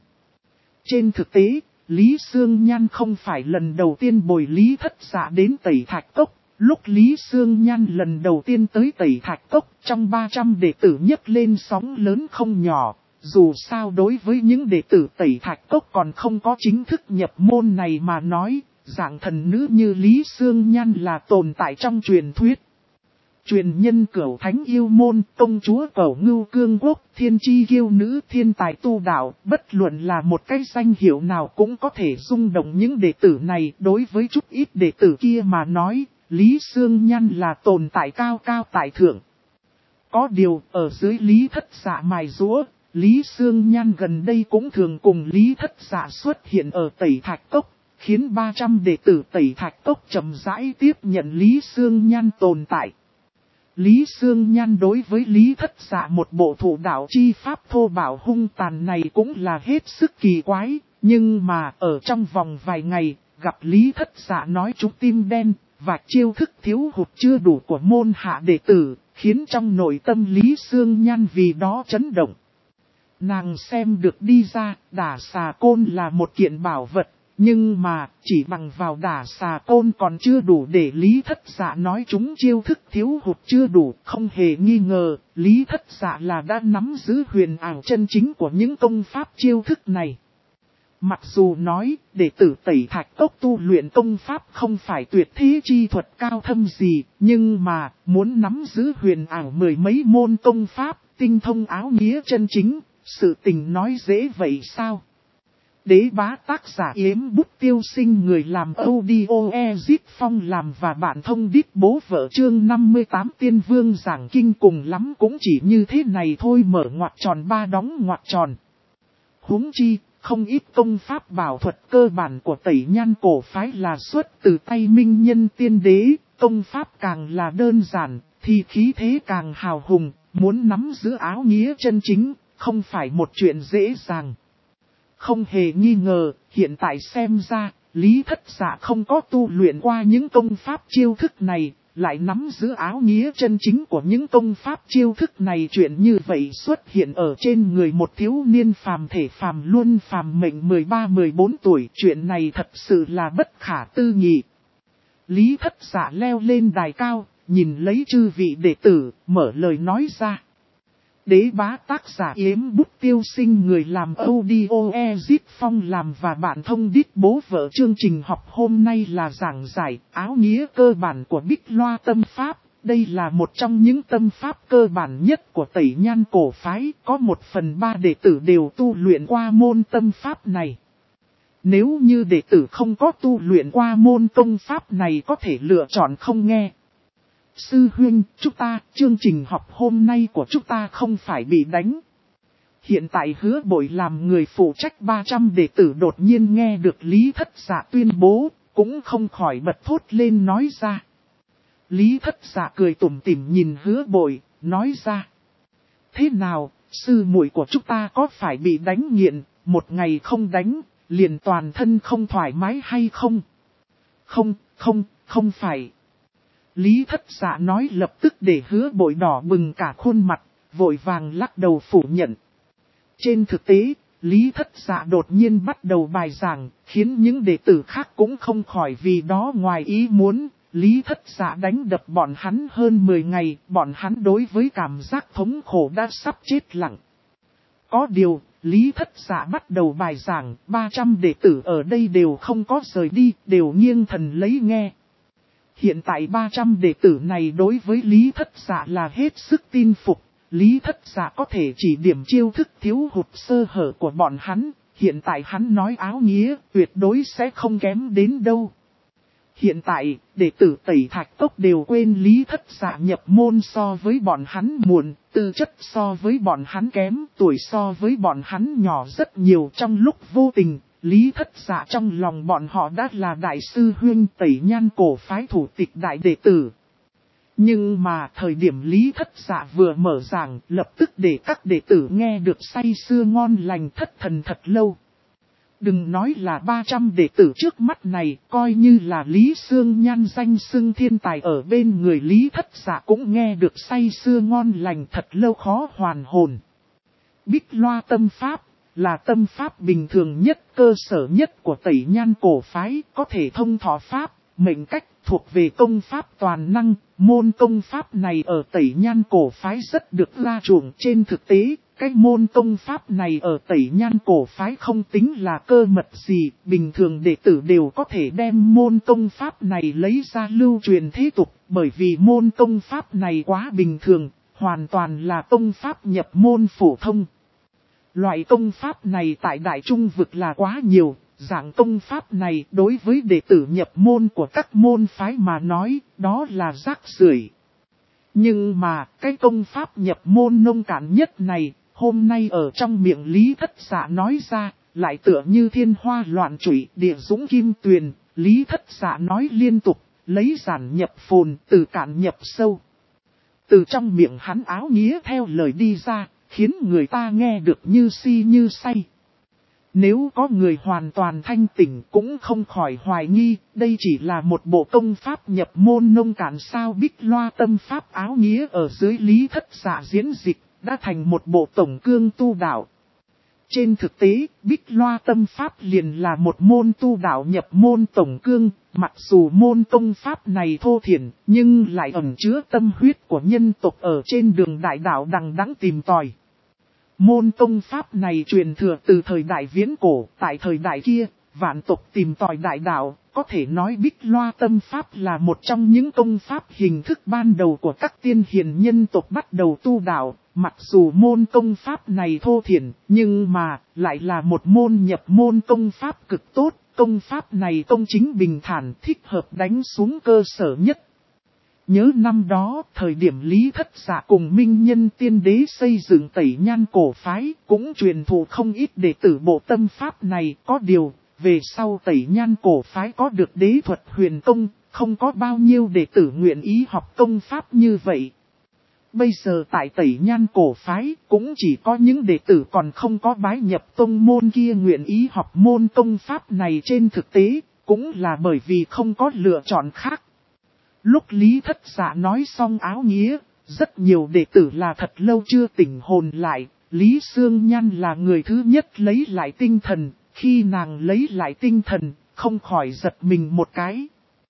Trên thực tế, Lý Sương Nhan không phải lần đầu tiên bồi Lý Thất Dạ đến Tẩy Thạch Cốc. Lúc Lý Sương Nhan lần đầu tiên tới Tẩy Thạch Cốc, trong 300 đệ tử nhấc lên sóng lớn không nhỏ. Dù sao đối với những đệ tử Tẩy Thạch Cốc còn không có chính thức nhập môn này mà nói, dạng thần nữ như Lý Sương Nhan là tồn tại trong truyền thuyết. Truyền nhân Cửu Thánh yêu môn, công chúa Cửu Ngưu Cương Quốc, thiên chi kiêu nữ, thiên tài tu đạo, bất luận là một cái danh hiệu nào cũng có thể rung động những đệ tử này. Đối với chút ít đệ tử kia mà nói, Lý Sương Nhan là tồn tại cao cao tại thượng. Có điều, ở dưới Lý Thất Dạ mài giũa, Lý Sương Nhan gần đây cũng thường cùng Lý Thất Dạ xuất hiện ở Tẩy Thạch Cốc, khiến 300 đệ tử Tẩy Thạch Cốc chậm rãi tiếp nhận Lý Sương Nhan tồn tại. Lý Sương Nhan đối với Lý Thất Dạ một bộ thủ đạo chi pháp thô bạo hung tàn này cũng là hết sức kỳ quái, nhưng mà ở trong vòng vài ngày, gặp Lý Thất Dạ nói trúng tim đen, và chiêu thức thiếu hụt chưa đủ của môn hạ đệ tử, khiến trong nội tâm Lý Sương Nhan vì đó chấn động. Nàng xem được đi ra, đả xà côn là một kiện bảo vật, nhưng mà chỉ bằng vào đả xà côn còn chưa đủ để Lý Thất Dạ nói chúng chiêu thức thiếu hụt chưa đủ. Không hề nghi ngờ, Lý Thất Dạ là đã nắm giữ huyền ảo chân chính của những công pháp chiêu thức này. Mặc dù nói, đệ tử Tẩy Thạch Cốc tu luyện công pháp không phải tuyệt thế chi thuật cao thâm gì, nhưng mà muốn nắm giữ huyền ảo mười mấy môn công pháp, tinh thông áo nghĩa chân chính, sự tình nói dễ vậy sao? Đế bá tác giả Yếm Bút Tiêu Sinh, người làm audio Ezit Phong làm và bạn thông đít bố vợ. Chương 58 Tiên Vương giảng kinh, cùng lắm cũng chỉ như thế này thôi, mở ngoặc tròn ba đóng ngoặc tròn. Huống chi, không ít công pháp bảo thuật cơ bản của Tẩy Nhan cổ phái là xuất từ tay Minh Nhân Tiên Đế, công pháp càng là đơn giản, thì khí thế càng hào hùng, muốn nắm giữ áo nghĩa chân chính, không phải một chuyện dễ dàng. Không hề nghi ngờ, hiện tại xem ra, Lý Thất Dạ không có tu luyện qua những công pháp chiêu thức này, lại nắm giữ áo nghĩa chân chính của những công pháp chiêu thức này. Chuyện như vậy xuất hiện ở trên người một thiếu niên phàm thể phàm luân phàm mệnh 13-14 tuổi, chuyện này thật sự là bất khả tư nghị. Lý Thất Dạ leo lên đài cao, nhìn lấy chư vị đệ tử, mở lời nói ra. Đế bá tác giả Yếm Bút Tiêu Sinh, người làm audio Ezit Phong làm và bạn thông đít bố vợ. Chương trình học hôm nay là giảng giải áo nghĩa cơ bản của Bích Loa tâm pháp. Đây là một trong những tâm pháp cơ bản nhất của Tẩy Nhan cổ phái, có 1/3 đệ tử đều tu luyện qua môn tâm pháp này. Nếu như đệ tử không có tu luyện qua môn công pháp này có thể lựa chọn không nghe. Sư huynh, chương trình học hôm nay của chúng ta không phải bị đánh. Hiện tại Hứa Bội làm người phụ trách 300 đệ tử đột nhiên nghe được Lý Thất Dạ tuyên bố, cũng không khỏi bật thốt lên nói ra. Lý Thất Dạ cười tủm tỉm nhìn Hứa Bội, nói ra. Thế nào, sư muội của chúng ta có phải bị đánh nghiện, một ngày không đánh, liền toàn thân không thoải mái hay không? Không phải. Lý Thất Dạ nói lập tức để Hứa Bội đỏ bừng cả khuôn mặt, vội vàng lắc đầu phủ nhận. Trên thực tế, Lý Thất Dạ đột nhiên bắt đầu bài giảng, khiến những đệ tử khác cũng không khỏi vì đó ngoài ý muốn. Lý Thất Dạ đánh đập bọn hắn hơn 10 ngày, bọn hắn đối với cảm giác thống khổ đã sắp chết lặng. Có điều, Lý Thất Dạ bắt đầu bài giảng, 300 đệ tử ở đây đều không có rời đi, đều nghiêng thần lấy nghe. Hiện tại 300 đệ tử này đối với Lý Thất Dạ là hết sức tin phục, Lý Thất Dạ có thể chỉ điểm chiêu thức thiếu hụt sơ hở của bọn hắn, hiện tại hắn nói áo nghĩa, tuyệt đối sẽ không kém đến đâu. Hiện tại, đệ tử Tẩy Thạch Cốc đều quên Lý Thất Dạ nhập môn so với bọn hắn muộn, tư chất so với bọn hắn kém, tuổi so với bọn hắn nhỏ rất nhiều. Trong lúc vô tình, Lý Thất Dạ trong lòng bọn họ đã là đại sư huynh Tẩy Nhan cổ phái thủ tịch đại đệ tử. Nhưng mà thời điểm Lý Thất Dạ vừa mở giảng, lập tức để các đệ tử nghe được say sưa ngon lành thất thần thật lâu. Đừng nói là 300 đệ tử trước mắt này, coi như là Lý Sương Nhan danh xưng thiên tài ở bên người Lý Thất Dạ cũng nghe được say sưa ngon lành thật lâu khó hoàn hồn. Bích Loa tâm pháp, là tâm pháp bình thường nhất, cơ sở nhất của Tẩy Nhan cổ phái, có thể thông thọ pháp, mệnh cách, thuộc về công pháp toàn năng. Môn công pháp này ở Tẩy Nhan cổ phái rất được la chuộng. Trên thực tế, cái môn công pháp này ở Tẩy Nhan cổ phái không tính là cơ mật gì, bình thường đệ tử đều có thể đem môn công pháp này lấy ra lưu truyền thế tục, bởi vì môn công pháp này quá bình thường, hoàn toàn là công pháp nhập môn phổ thông. Loại công pháp này tại Đại Trung vực là quá nhiều, dạng công pháp này đối với đệ tử nhập môn của các môn phái mà nói, đó là rác rưởi. Nhưng mà, cái công pháp nhập môn nông cạn nhất này, hôm nay ở trong miệng Lý Thất Dạ nói ra, lại tựa như thiên hoa loạn trụy, địa dũng kim tuyền. Lý Thất Dạ nói liên tục, lấy giản nhập phồn, từ cạn nhập sâu. Từ trong miệng hắn áo nghĩa theo lời đi ra, khiến người ta nghe được như si như say. Nếu có người hoàn toàn thanh tỉnh cũng không khỏi hoài nghi, đây chỉ là một bộ công pháp nhập môn nông cạn sao. Bích Loa tâm pháp áo nghĩa ở dưới Lý Thất Dạ diễn dịch, đã thành một bộ tổng cương tu đạo. Trên thực tế, Bích Loa tâm pháp liền là một môn tu đạo nhập môn tổng cương, mặc dù môn công pháp này thô thiển, nhưng lại ẩn chứa tâm huyết của nhân tộc ở trên đường đại đạo đằng đẵng tìm tòi. Môn công pháp này truyền thừa từ thời đại viễn cổ, tại thời đại kia, vạn tộc tìm tòi đại đạo, có thể nói Bích Loa tâm pháp là một trong những công pháp hình thức ban đầu của các tiên hiền nhân tộc bắt đầu tu đạo. Mặc dù môn công pháp này thô thiển, nhưng mà, lại là một môn nhập môn công pháp cực tốt, công pháp này công chính bình thản, thích hợp đánh xuống cơ sở nhất. Nhớ năm đó, thời điểm Lý Thất Dạ cùng Minh Nhân Tiên Đế xây dựng Tẩy Nhan cổ phái, cũng truyền thụ không ít đệ tử bộ tâm pháp này. Có điều, về sau Tẩy Nhan cổ phái có được đế thuật huyền công, không có bao nhiêu đệ tử nguyện ý học công pháp như vậy. Bây giờ tại Tẩy Nhan cổ phái, cũng chỉ có những đệ tử còn không có bái nhập tông môn kia nguyện ý học môn công pháp này. Trên thực tế, cũng là bởi vì không có lựa chọn khác. Lúc Lý Thất Dạ nói xong áo nghĩa, rất nhiều đệ tử là thật lâu chưa tỉnh hồn lại. Lý Sương Nhan là người thứ nhất lấy lại tinh thần, khi nàng lấy lại tinh thần, không khỏi giật mình một cái.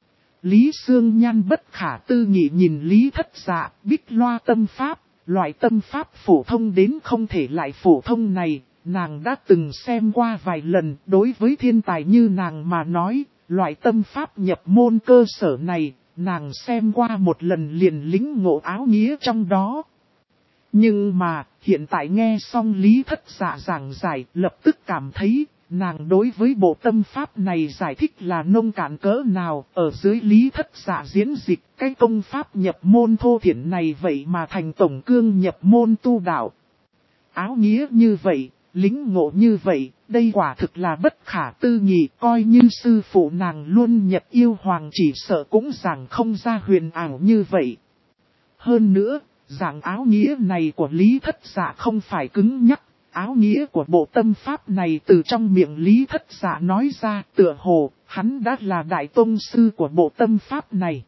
Lý Sương Nhan bất khả tư nghị nhìn Lý Thất Dạ. Bích Loa tâm pháp, loại tâm pháp phổ thông đến không thể lại phổ thông này, nàng đã từng xem qua vài lần. Đối với thiên tài như nàng mà nói, loại tâm pháp nhập môn cơ sở này, nàng xem qua một lần liền lĩnh ngộ áo nghĩa trong đó. Nhưng mà, hiện tại nghe xong Lý Thất Dạ giảng giải, lập tức cảm thấy, nàng đối với bộ tâm pháp này giải thích là nông cạn cỡ nào. Ở dưới Lý Thất Dạ diễn dịch, cái công pháp nhập môn thô thiển này vậy mà thành tổng cương nhập môn tu đạo. Áo nghĩa như vậy, lĩnh ngộ như vậy, đây quả thực là bất khả tư nghị. Coi như sư phụ nàng luôn Nhật Yêu Hoàng chỉ sợ cũng giảng không ra huyền ảo như vậy. Hơn nữa, giảng áo nghĩa này của Lý Thất Dạ không phải cứng nhắc. Áo nghĩa của bộ tâm pháp này từ trong miệng Lý Thất Dạ nói ra, tựa hồ, hắn đã là đại tông sư của bộ tâm pháp này.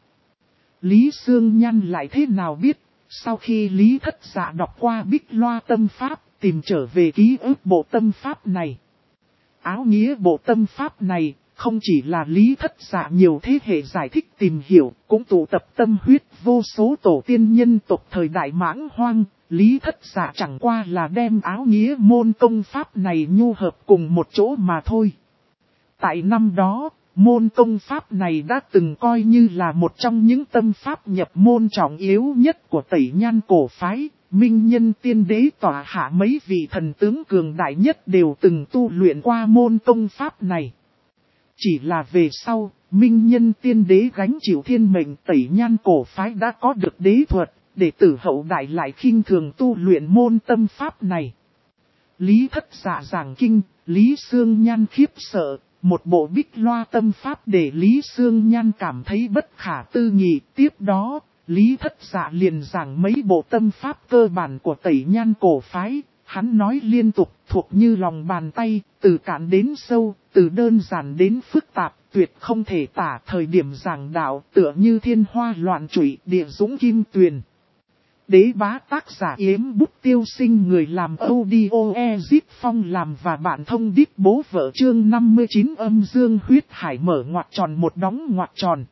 Lý Sương Nhan lại thế nào biết, sau khi Lý Thất Dạ đọc qua Bích Loa tâm pháp, tìm trở về ký ức bộ tâm pháp này. Áo nghĩa bộ tâm pháp này, không chỉ là Lý Thất Dạ nhiều thế hệ giải thích tìm hiểu, cũng tụ tập tâm huyết vô số tổ tiên nhân tộc thời đại Mãng Hoang. Lý Thất Dạ chẳng qua là đem áo nghĩa môn công pháp này nhu hợp cùng một chỗ mà thôi. Tại năm đó, môn công pháp này đã từng coi như là một trong những tâm pháp nhập môn trọng yếu nhất của Tẩy Nhan cổ phái. Minh Nhân Tiên Đế tọa hạ mấy vị thần tướng cường đại nhất đều từng tu luyện qua môn công pháp này. Chỉ là về sau, Minh Nhân Tiên Đế gánh chịu thiên mệnh Tẩy Nhan cổ phái đã có được đế thuật, đệ tử hậu đại lại khinh thường tu luyện môn tâm pháp này. Lý Thất Dạ giảng kinh, Lý Sương Nhan khiếp sợ, một bộ bích loa tâm pháp để Lý Sương Nhan cảm thấy bất khả tư nghị. Tiếp đó, Lý Thất Dạ liền giảng mấy bộ tâm pháp cơ bản của Tẩy Nhan cổ phái. Hắn nói liên tục thuộc như lòng bàn tay, từ cạn đến sâu, từ đơn giản đến phức tạp, tuyệt không thể tả. Thời điểm giảng đạo tựa như thiên hoa loạn trụy, địa dũng kim tuyền. Đế bá tác giả Yếm Bút Tiêu Sinh, người làm audio Ezip Phong làm và bạn thông đít bố vợ. Chương 59 âm dương huyết hải mở ngoặc tròn một đóng ngoặc tròn.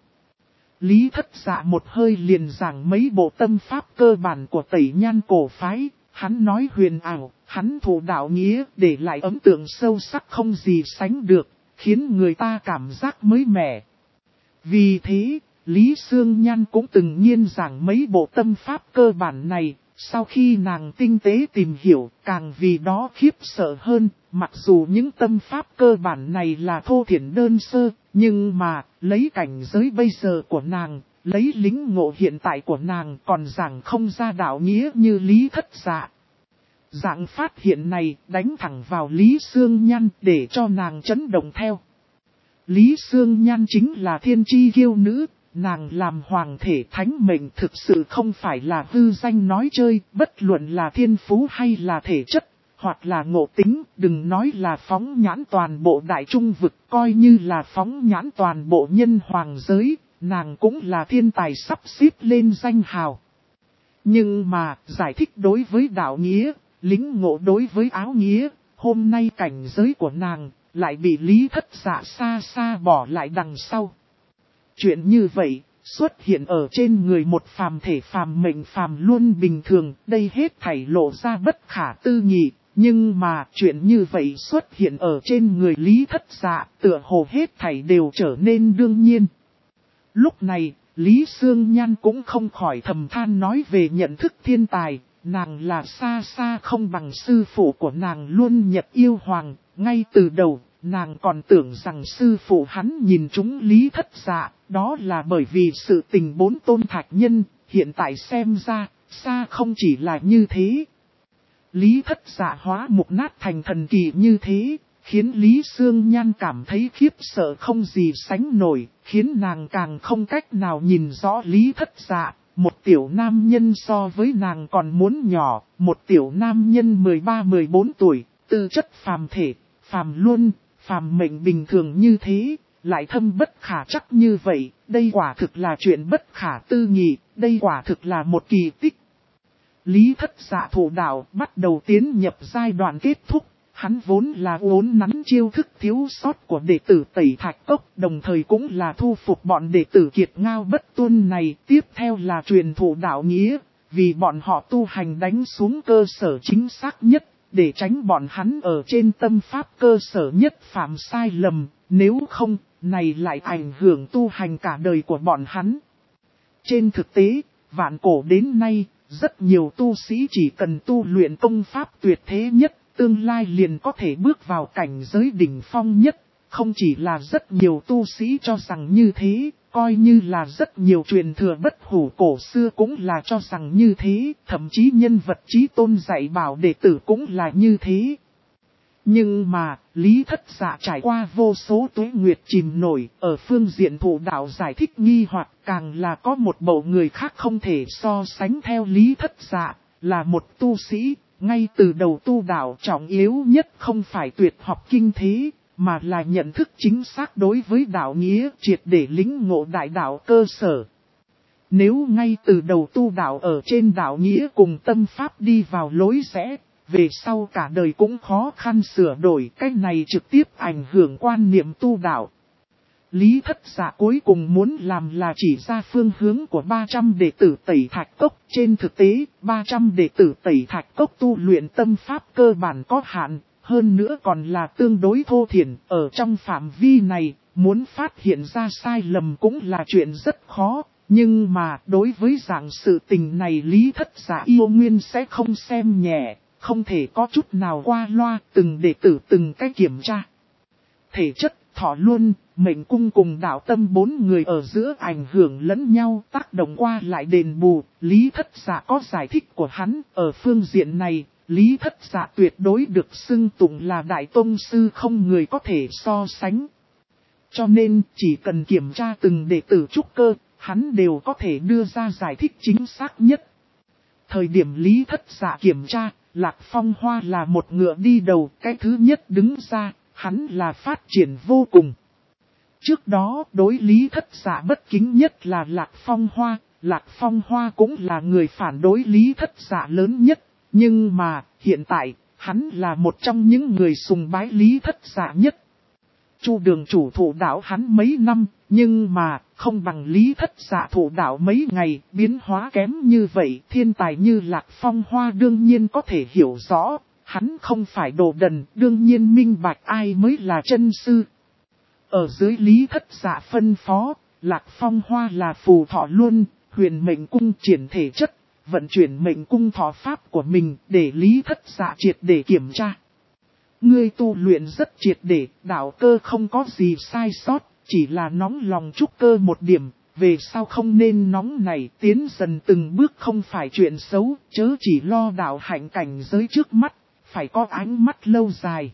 Lý Thất Dạ một hơi liền giảng mấy bộ tâm pháp cơ bản của Tẩy Nhan cổ phái. Hắn nói huyền ảo, hắn thủ đạo nghĩa, để lại ấn tượng sâu sắc không gì sánh được, khiến người ta cảm giác mới mẻ. Vì thế, Lý Sương Nhan cũng từng nhiên giảng mấy bộ tâm pháp cơ bản này, sau khi nàng tinh tế tìm hiểu, càng vì đó khiếp sợ hơn. Mặc dù những tâm pháp cơ bản này là thô thiển đơn sơ, nhưng mà, lấy cảnh giới bây giờ của nàng, lấy lính ngộ hiện tại của nàng còn giảng không ra đạo nghĩa như Lý Thất Dạ. Dạng phát hiện này đánh thẳng vào Lý Sương Nhan để cho nàng chấn động theo. Lý Sương Nhan chính là thiên chi kiêu nữ, nàng làm hoàng thể thánh mệnh thực sự không phải là hư danh nói chơi, bất luận là thiên phú hay là thể chất, hoặc là ngộ tính, đừng nói là phóng nhãn toàn bộ đại trung vực, coi như là phóng nhãn toàn bộ nhân hoàng giới, nàng cũng là thiên tài sắp xếp lên danh hào. Nhưng mà, giải thích đối với đạo nghĩa, lính ngộ đối với áo nghĩa, hôm nay cảnh giới của nàng lại bị Lý Thất Dạ xa xa bỏ lại đằng sau. Chuyện như vậy, xuất hiện ở trên người một phàm thể phàm mệnh phàm luôn bình thường, đây hết thảy lộ ra bất khả tư nghị, nhưng mà chuyện như vậy xuất hiện ở trên người Lý Thất Dạ, tựa hồ hết thảy đều trở nên đương nhiên. Lúc này, Lý Sương Nhan cũng không khỏi thầm than nói về nhận thức thiên tài, nàng là xa xa không bằng sư phụ của nàng Luân Nhật Yêu Hoàng, ngay từ đầu. Nàng còn tưởng rằng sư phụ hắn nhìn trúng Lý Thất Dạ, đó là bởi vì sự tình bốn tôn thạch nhân, hiện tại xem ra, xa không chỉ là như thế. Lý Thất Dạ hóa mục nát thành thần kỳ như thế, khiến Lý Sương Nhan cảm thấy khiếp sợ không gì sánh nổi, khiến nàng càng không cách nào nhìn rõ Lý Thất Dạ. Một tiểu nam nhân so với nàng còn muốn nhỏ, một tiểu nam nhân 13-14 tuổi, tư chất phàm thể, phàm luân, phàm mệnh bình thường như thế, lại thâm bất khả chắc như vậy, đây quả thực là chuyện bất khả tư nghị, đây quả thực là một kỳ tích. Lý Thất Dạ thủ đạo bắt đầu tiến nhập giai đoạn kết thúc, hắn vốn là uốn nắn chiêu thức thiếu sót của đệ tử Tẩy Thạch Cốc, đồng thời cũng là thu phục bọn đệ tử Kiệt Ngao Bất Tuân này, tiếp theo là truyền thụ đạo nghĩa, vì bọn họ tu hành đánh xuống cơ sở chính xác nhất. Để tránh bọn hắn ở trên tâm pháp cơ sở nhất phạm sai lầm, nếu không, này lại ảnh hưởng tu hành cả đời của bọn hắn. Trên thực tế, vạn cổ đến nay, rất nhiều tu sĩ chỉ cần tu luyện công pháp tuyệt thế nhất, tương lai liền có thể bước vào cảnh giới đỉnh phong nhất. Không chỉ là rất nhiều tu sĩ cho rằng như thế, coi như là rất nhiều truyền thừa bất hủ cổ xưa cũng là cho rằng như thế, thậm chí nhân vật chí tôn dạy bảo đệ tử cũng là như thế. Nhưng mà, Lý Thất Dạ trải qua vô số tuế nguyệt chìm nổi, ở phương diện thủ đạo giải thích nghi hoặc càng là có một bộ người khác không thể so sánh theo Lý Thất Dạ, là một tu sĩ, ngay từ đầu tu đạo trọng yếu nhất không phải tuyệt học kinh thế, mà là nhận thức chính xác đối với đạo nghĩa, triệt để lĩnh ngộ đại đạo cơ sở. Nếu ngay từ đầu tu đạo ở trên đạo nghĩa cùng tâm pháp đi vào lối rẽ, về sau cả đời cũng khó khăn sửa đổi, cái này trực tiếp ảnh hưởng quan niệm tu đạo. Lý Thất Dạ cuối cùng muốn làm là chỉ ra phương hướng của 300 đệ tử Tẩy Thạch Cốc. Trên thực tế, 300 đệ tử Tẩy Thạch Cốc tu luyện tâm pháp cơ bản có hạn, hơn nữa còn là tương đối thô thiển. Ở trong phạm vi này, muốn phát hiện ra sai lầm cũng là chuyện rất khó. Nhưng mà đối với dạng sự tình này Lý Thất Dạ yêu nguyên sẽ không xem nhẹ, không thể có chút nào qua loa, từng đệ tử từng cách kiểm tra. Thể chất, thọ luân, mệnh cung cùng đạo tâm 4 người ở giữa ảnh hưởng lẫn nhau tác động qua lại đền bù. Lý Thất Dạ có giải thích của hắn, ở phương diện này, Lý Thất Dạ tuyệt đối được xưng tụng là đại tông sư không người có thể so sánh. Cho nên chỉ cần kiểm tra từng đệ tử trúc cơ, hắn đều có thể đưa ra giải thích chính xác nhất. Thời điểm Lý Thất Dạ kiểm tra, Lạc Phong Hoa là một ngựa đi đầu, cái thứ nhất đứng ra, hắn là phát triển vô cùng. Trước đó đối Lý Thất Dạ bất kính nhất là Lạc Phong Hoa cũng là người phản đối Lý Thất Dạ lớn nhất, nhưng mà hiện tại hắn là một trong những người sùng bái Lý Thất Dạ nhất. Chu đường chủ thụ đạo hắn mấy năm, nhưng mà không bằng Lý Thất Dạ thụ đạo mấy ngày, biến hóa kém như vậy. Thiên tài như Lạc Phong Hoa đương nhiên có thể hiểu rõ, hắn không phải đồ đần, đương nhiên minh bạch ai mới là chân sư. Ở dưới Lý Thất Dạ phân phó, Lạc Phong Hoa là phù thọ luân, huyền mệnh cung triển thể chất, vận chuyển mệnh cung thọ pháp của mình để Lý Thất Dạ triệt để kiểm tra. Ngươi tu luyện rất triệt để, đạo cơ không có gì sai sót, chỉ là nóng lòng trúc cơ một điểm, về sau không nên nóng này, tiến dần từng bước không phải chuyện xấu, chớ chỉ lo đạo hạnh cảnh giới trước mắt, phải có ánh mắt lâu dài.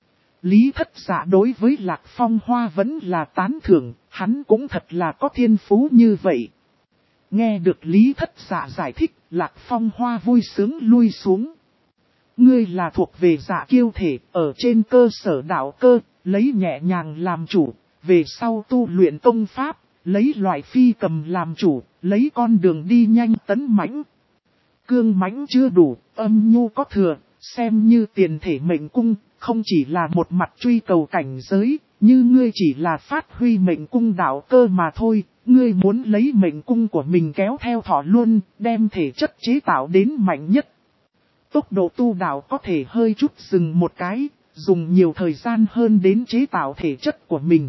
Lý Thất Dạ đối với Lạc Phong Hoa vẫn là tán thưởng, hắn cũng thật là có thiên phú như vậy. Nghe được Lý Thất Dạ giải thích, Lạc Phong Hoa vui sướng lui xuống. Ngươi là thuộc về dạ kiêu thể, ở trên cơ sở đạo cơ, lấy nhẹ nhàng làm chủ, về sau tu luyện công pháp, lấy loại phi cầm làm chủ, lấy con đường đi nhanh tấn mãnh. Cương mãnh chưa đủ, âm nhu có thừa, xem như tiền thể mệnh cung, không chỉ là một mặt truy cầu cảnh giới, như ngươi chỉ là phát huy mệnh cung đạo cơ mà thôi, ngươi muốn lấy mệnh cung của mình kéo theo thọ luân, đem thể chất chế tạo đến mạnh nhất. Tốc độ tu đạo có thể hơi chút dừng một cái, dùng nhiều thời gian hơn đến chế tạo thể chất của mình.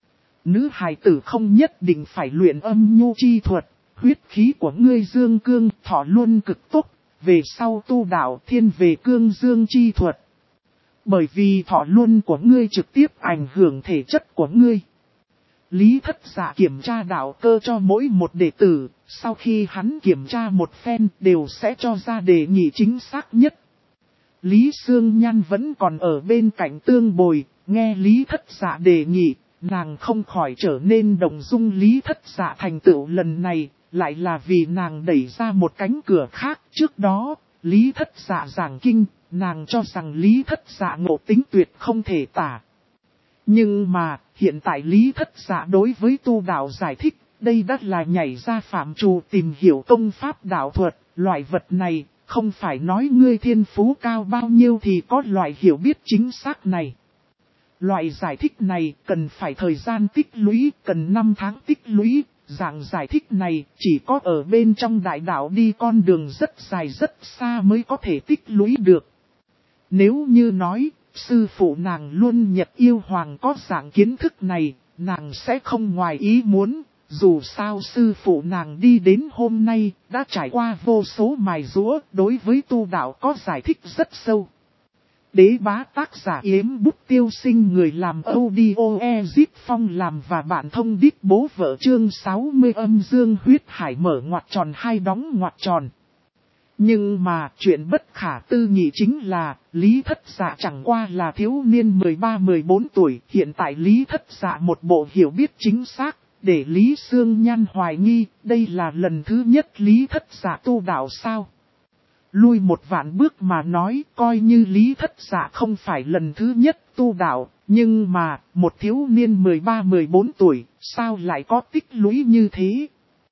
Nữ hài tử không nhất định phải luyện âm nhu chi thuật, huyết khí của ngươi dương cương thọ luân cực tốc, về sau tu đạo thiên về cương dương chi thuật. Bởi vì thọ luân của ngươi trực tiếp ảnh hưởng thể chất của ngươi. Lý Thất Dạ kiểm tra đạo cơ cho mỗi một đệ tử, sau khi hắn kiểm tra một phen đều sẽ cho ra đề nghị chính xác nhất. Lý Sương Nhan vẫn còn ở bên cạnh tương bồi, nghe Lý Thất Dạ đề nghị, nàng không khỏi trở nên động dung. Lý Thất Dạ thành tựu lần này, lại là vì nàng đẩy ra một cánh cửa khác. Trước đó, Lý Thất Dạ giảng kinh, nàng cho rằng Lý Thất Dạ ngộ tính tuyệt không thể tả. Nhưng mà, hiện tại Lý Thất Dạ đối với tu đạo giải thích, đây đã là nhảy ra phạm trù tìm hiểu công pháp đạo thuật, loại vật này, không phải nói ngươi thiên phú cao bao nhiêu thì có loại hiểu biết chính xác này. Loại giải thích này cần phải thời gian tích lũy, cần 5 tháng tích lũy, dạng giải thích này chỉ có ở bên trong đại đạo đi con đường rất dài rất xa mới có thể tích lũy được. Nếu như nói, sư phụ nàng luôn Nhật Yêu Hoàng có dạng kiến thức này, nàng sẽ không ngoài ý muốn, dù sao sư phụ nàng đi đến hôm nay, đã trải qua vô số mài giũa, đối với tu đạo có giải thích rất sâu. Đế bá tác giả Yếm Bút Tiêu Sinh, người làm audio Ezip Phong làm và bạn thông đích bố vợ. Chương 60 âm dương huyết hải mở ngoặc tròn hai đóng ngoặc tròn. Nhưng mà chuyện bất khả tư nghị chính là, Lý Thất Dạ chẳng qua là thiếu niên 13-14 tuổi, hiện tại Lý Thất Dạ một bộ hiểu biết chính xác, để Lý Sương Nhan hoài nghi, đây là lần thứ nhất Lý Thất Dạ tu đạo sao? Lui một vạn bước mà nói, coi như Lý Thất Dạ không phải lần thứ nhất tu đạo, nhưng mà, một thiếu niên 13-14 tuổi, sao lại có tích lũy như thế?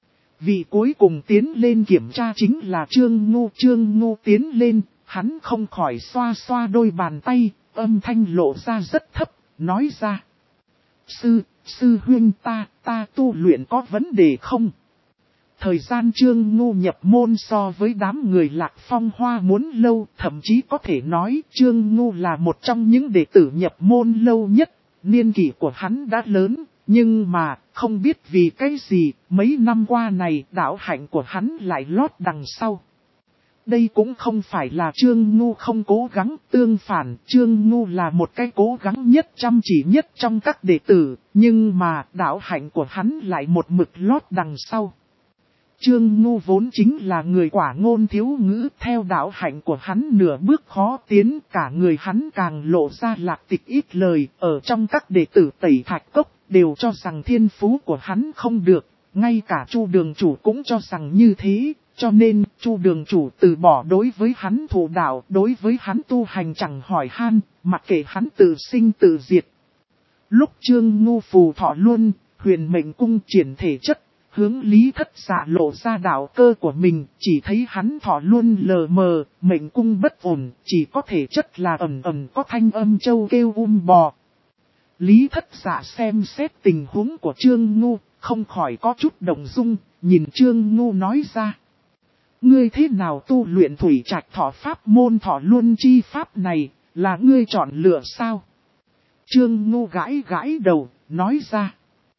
Vì cuối cùng tiến lên kiểm tra chính là Trương Ngô tiến lên, hắn không khỏi xoa xoa đôi bàn tay, âm thanh lộ ra rất thấp, nói ra. sư huynh ta tu luyện có vấn đề không? Thời gian Trương Ngu nhập môn so với đám người Lạc Phong Hoa muốn lâu, thậm chí có thể nói Trương Ngu là một trong những đệ tử nhập môn lâu nhất, niên kỷ của hắn đã lớn, nhưng mà không biết vì cái gì, mấy năm qua này đạo hạnh của hắn lại lót đằng sau. Đây cũng không phải là Trương Ngu không cố gắng, tương phản, Trương Ngu là một cái cố gắng nhất chăm chỉ nhất trong các đệ tử, nhưng mà đạo hạnh của hắn lại một mực lót đằng sau. Trương Ngu vốn chính là người quả ngôn thiếu ngữ, theo đạo hạnh của hắn nửa bước khó tiến, cả người hắn càng lộ ra lạc tịch ít lời, ở trong các đệ tử Tẩy Thạch Cốc, đều cho rằng thiên phú của hắn không được, ngay cả Chu đường chủ cũng cho rằng như thế, cho nên Chu đường chủ từ bỏ đối với hắn thụ đạo, đối với hắn tu hành chẳng hỏi han, mặc kệ hắn tự sinh tự diệt. Lúc Trương Ngu phù thọ luân, huyền mệnh cung triển thể chất, hướng Lý Thất Dạ lộ ra đạo cơ của mình, chỉ thấy hắn thọ luân lờ mờ, mệnh cung bất ổn, chỉ có thể chất là ẩn ẩn có thanh âm châu kêu bò. Lý Thất Dạ xem xét tình huống của Trương Ngu, không khỏi có chút động dung, nhìn Trương Ngu nói ra. Ngươi thế nào tu luyện thủy trạch thọ pháp môn thọ luân chi pháp này, là ngươi chọn lựa sao? Trương Ngu gãi gãi đầu, nói ra.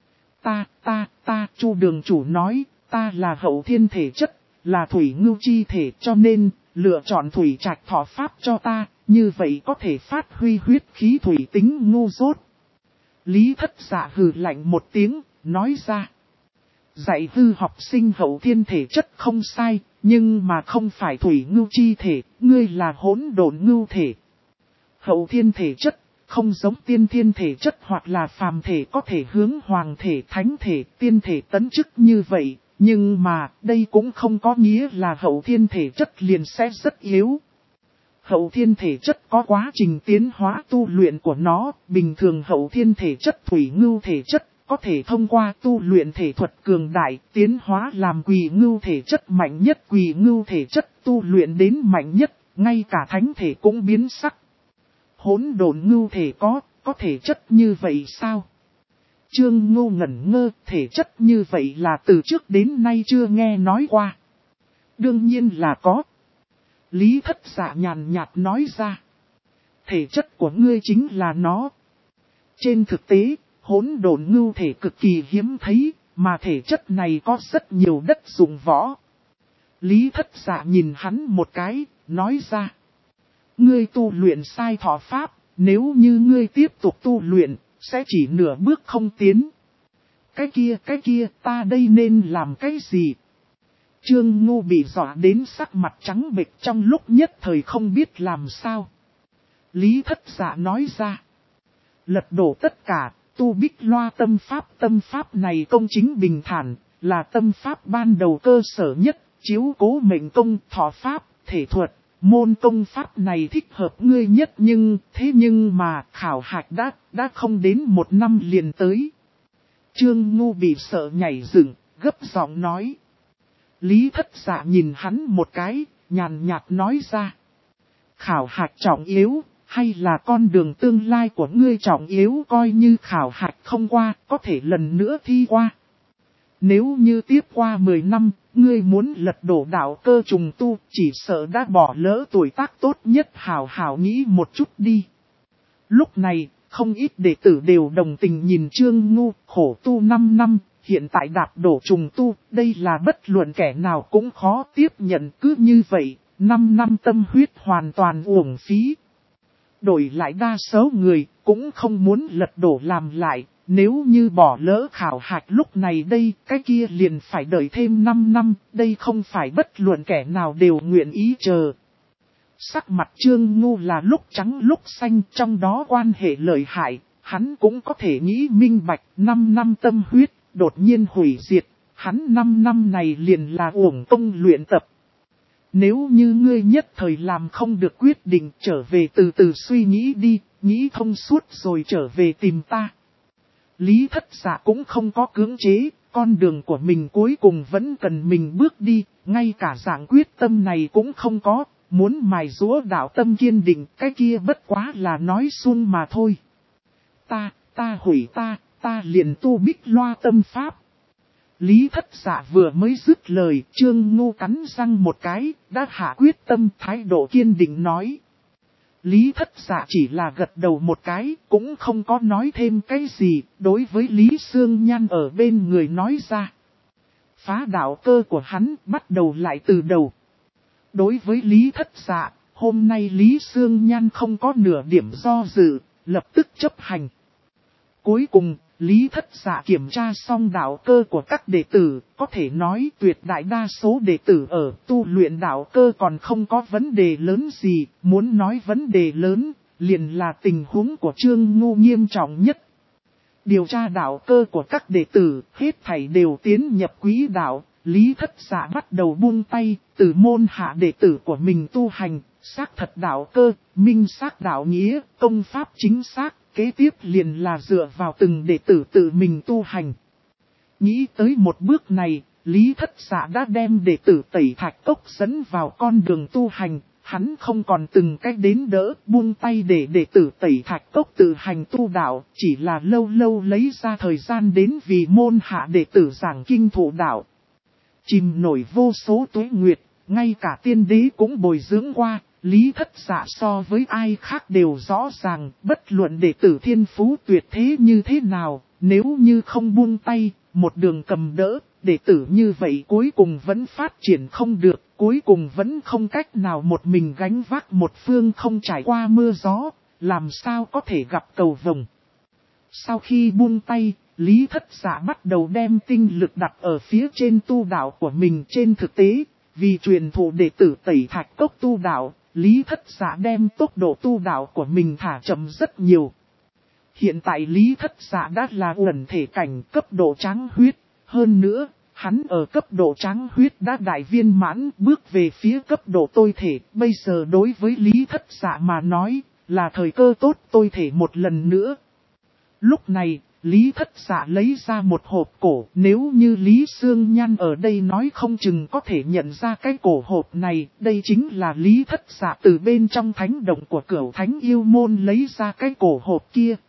Chu đường chủ nói, ta là hậu thiên thể chất, là thủy ngưu chi thể cho nên, lựa chọn thủy trạch thọ pháp cho ta, như vậy có thể phát huy huyết khí thủy tính ngu dốt. Lý Thất Dạ hừ lạnh một tiếng, nói ra. Dạy hư học sinh hậu thiên thể chất không sai, nhưng mà không phải thủy ngưu chi thể, ngươi là hỗn độn ngưu thể. Hậu thiên thể chất, không giống tiên thiên thể chất hoặc là phàm thể có thể hướng hoàng thể, thánh thể, tiên thể tấn chức như vậy, nhưng mà đây cũng không có nghĩa là hậu thiên thể chất liền sẽ rất yếu. Hậu thiên thể chất có quá trình tiến hóa tu luyện của nó, bình thường hậu thiên thể chất thủy ngưu thể chất, có thể thông qua tu luyện thể thuật cường đại, tiến hóa làm quỳ ngưu thể chất mạnh nhất, quỳ ngưu thể chất tu luyện đến mạnh nhất, ngay cả thánh thể cũng biến sắc. Hỗn độn ngưu thể có thể chất như vậy sao? Trương Ngu ngẩn ngơ, thể chất như vậy là từ trước đến nay chưa nghe nói qua. Đương nhiên là có. Lý Thất Dạ nhàn nhạt nói ra. Thể chất của ngươi chính là nó. Trên thực tế, hỗn độn ngưu thể cực kỳ hiếm thấy, mà thể chất này có rất nhiều đất dụng võ. Lý Thất Dạ nhìn hắn một cái, nói ra. Ngươi tu luyện sai thọ pháp, nếu như ngươi tiếp tục tu luyện, sẽ chỉ nửa bước không tiến. Cái kia, ta đây nên làm cái gì? Trương Ngu bị dọa đến sắc mặt trắng bệch trong lúc nhất thời không biết làm sao. Lý Thất Dạ nói ra. Lật đổ tất cả, tu Bích Loa tâm pháp này công chính bình thản, là tâm pháp ban đầu cơ sở nhất, chiếu cố mệnh công, thọ pháp, thể thuật. Môn công pháp này thích hợp ngươi nhất nhưng mà khảo hạch đã không đến một năm liền tới. Trương Ngu bị sợ nhảy dựng, gấp giọng nói. Lý Thất Dạ nhìn hắn một cái, nhàn nhạt nói ra. Khảo hạch trọng yếu, hay là con đường tương lai của ngươi trọng yếu coi như khảo hạch không qua, có thể lần nữa thi qua. Nếu như tiếp qua 10 năm, ngươi muốn lật đổ đạo cơ trùng tu, chỉ sợ đã bỏ lỡ tuổi tác tốt nhất hảo hảo nghĩ một chút đi. Lúc này, không ít đệ tử đều đồng tình nhìn Trương Ngu, khổ tu 5 năm, hiện tại đạp đổ trùng tu, đây là bất luận kẻ nào cũng khó tiếp nhận cứ như vậy, 5 năm tâm huyết hoàn toàn uổng phí. Đổi lại đa số người, cũng không muốn lật đổ làm lại. Nếu như bỏ lỡ khảo hạch lúc này đây, cái kia liền phải đợi thêm 5 năm, đây không phải bất luận kẻ nào đều nguyện ý chờ. Sắc mặt Trương Ngu là lúc trắng lúc xanh, trong đó quan hệ lợi hại, hắn cũng có thể nghĩ minh bạch, 5 năm tâm huyết, đột nhiên hủy diệt, hắn 5 năm này liền là uổng công luyện tập. Nếu như ngươi nhất thời làm không được quyết định trở về từ từ suy nghĩ đi, nghĩ thông suốt rồi trở về tìm ta. Lý Thất Dạ cũng không có cưỡng chế, con đường của mình cuối cùng vẫn cần mình bước đi, ngay cả dạng quyết tâm này cũng không có, muốn mài giũa đạo tâm kiên định, cái kia bất quá là nói suông mà thôi. Ta ta liền tu Bích Loa tâm pháp. Lý Thất Dạ vừa mới dứt lời, Trương Ngô cắn răng một cái, đã hạ quyết tâm, thái độ kiên định nói. Lý Thất Dạ chỉ là gật đầu một cái, cũng không có nói thêm cái gì, đối với Lý Sương Nhan ở bên người nói ra. Phá đạo cơ của hắn bắt đầu lại từ đầu. Đối với Lý Thất Dạ, hôm nay Lý Sương Nhan không có nửa điểm do dự, lập tức chấp hành. Cuối cùng, Lý Thất Dạ kiểm tra xong đạo cơ của các đệ tử, có thể nói tuyệt đại đa số đệ tử ở tu luyện đạo cơ còn không có vấn đề lớn gì, muốn nói vấn đề lớn, liền là tình huống của Trương Ngô nghiêm trọng nhất. Điều tra đạo cơ của các đệ tử, hết thảy đều tiến nhập quỹ đạo, Lý Thất Dạ bắt đầu buông tay, từ môn hạ đệ tử của mình tu hành, xác thật đạo cơ, minh xác đạo nghĩa, công pháp chính xác. Kế tiếp liền là dựa vào từng đệ tử tự mình tu hành. Nghĩ tới một bước này, Lý Thất Dạ đã đem đệ tử Tẩy Thạch Cốc dẫn vào con đường tu hành, hắn không còn từng cách đến đỡ, buông tay để đệ tử Tẩy Thạch Cốc tự hành tu đạo, chỉ là lâu lâu lấy ra thời gian đến vì môn hạ đệ tử giảng kinh thụ đạo. Chìm nổi vô số tuế nguyệt, ngay cả tiên đế cũng bồi dưỡng qua. Lý Thất Dạ so với ai khác đều rõ ràng, bất luận đệ tử thiên phú tuyệt thế như thế nào, nếu như không buông tay, một đường cầm đỡ, đệ tử như vậy cuối cùng vẫn phát triển không được, cuối cùng vẫn không cách nào một mình gánh vác một phương không trải qua mưa gió, làm sao có thể gặp cầu vồng. Sau khi buông tay, Lý Thất Dạ bắt đầu đem tinh lực đặt ở phía trên tu đạo của mình trên thực tế, vì truyền thụ đệ tử Tẩy Thạch Cốc tu đạo. Lý Thất Dạ đem tốc độ tu đạo của mình thả chậm rất nhiều. Hiện tại Lý Thất Dạ đã là uẩn thể cảnh cấp độ tráng huyết. Hơn nữa, hắn ở cấp độ tráng huyết đã đại viên mãn bước về phía cấp độ tôi thể. Bây giờ đối với Lý Thất Dạ mà nói là thời cơ tốt tôi thể một lần nữa. Lúc này, Lý Thất Dạ lấy ra một hộp cổ, nếu như Lý Sương Nhan ở đây nói không chừng có thể nhận ra cái cổ hộp này, đây chính là Lý Thất Dạ từ bên trong thánh động của Cửu Thánh Yêu Môn lấy ra cái cổ hộp kia.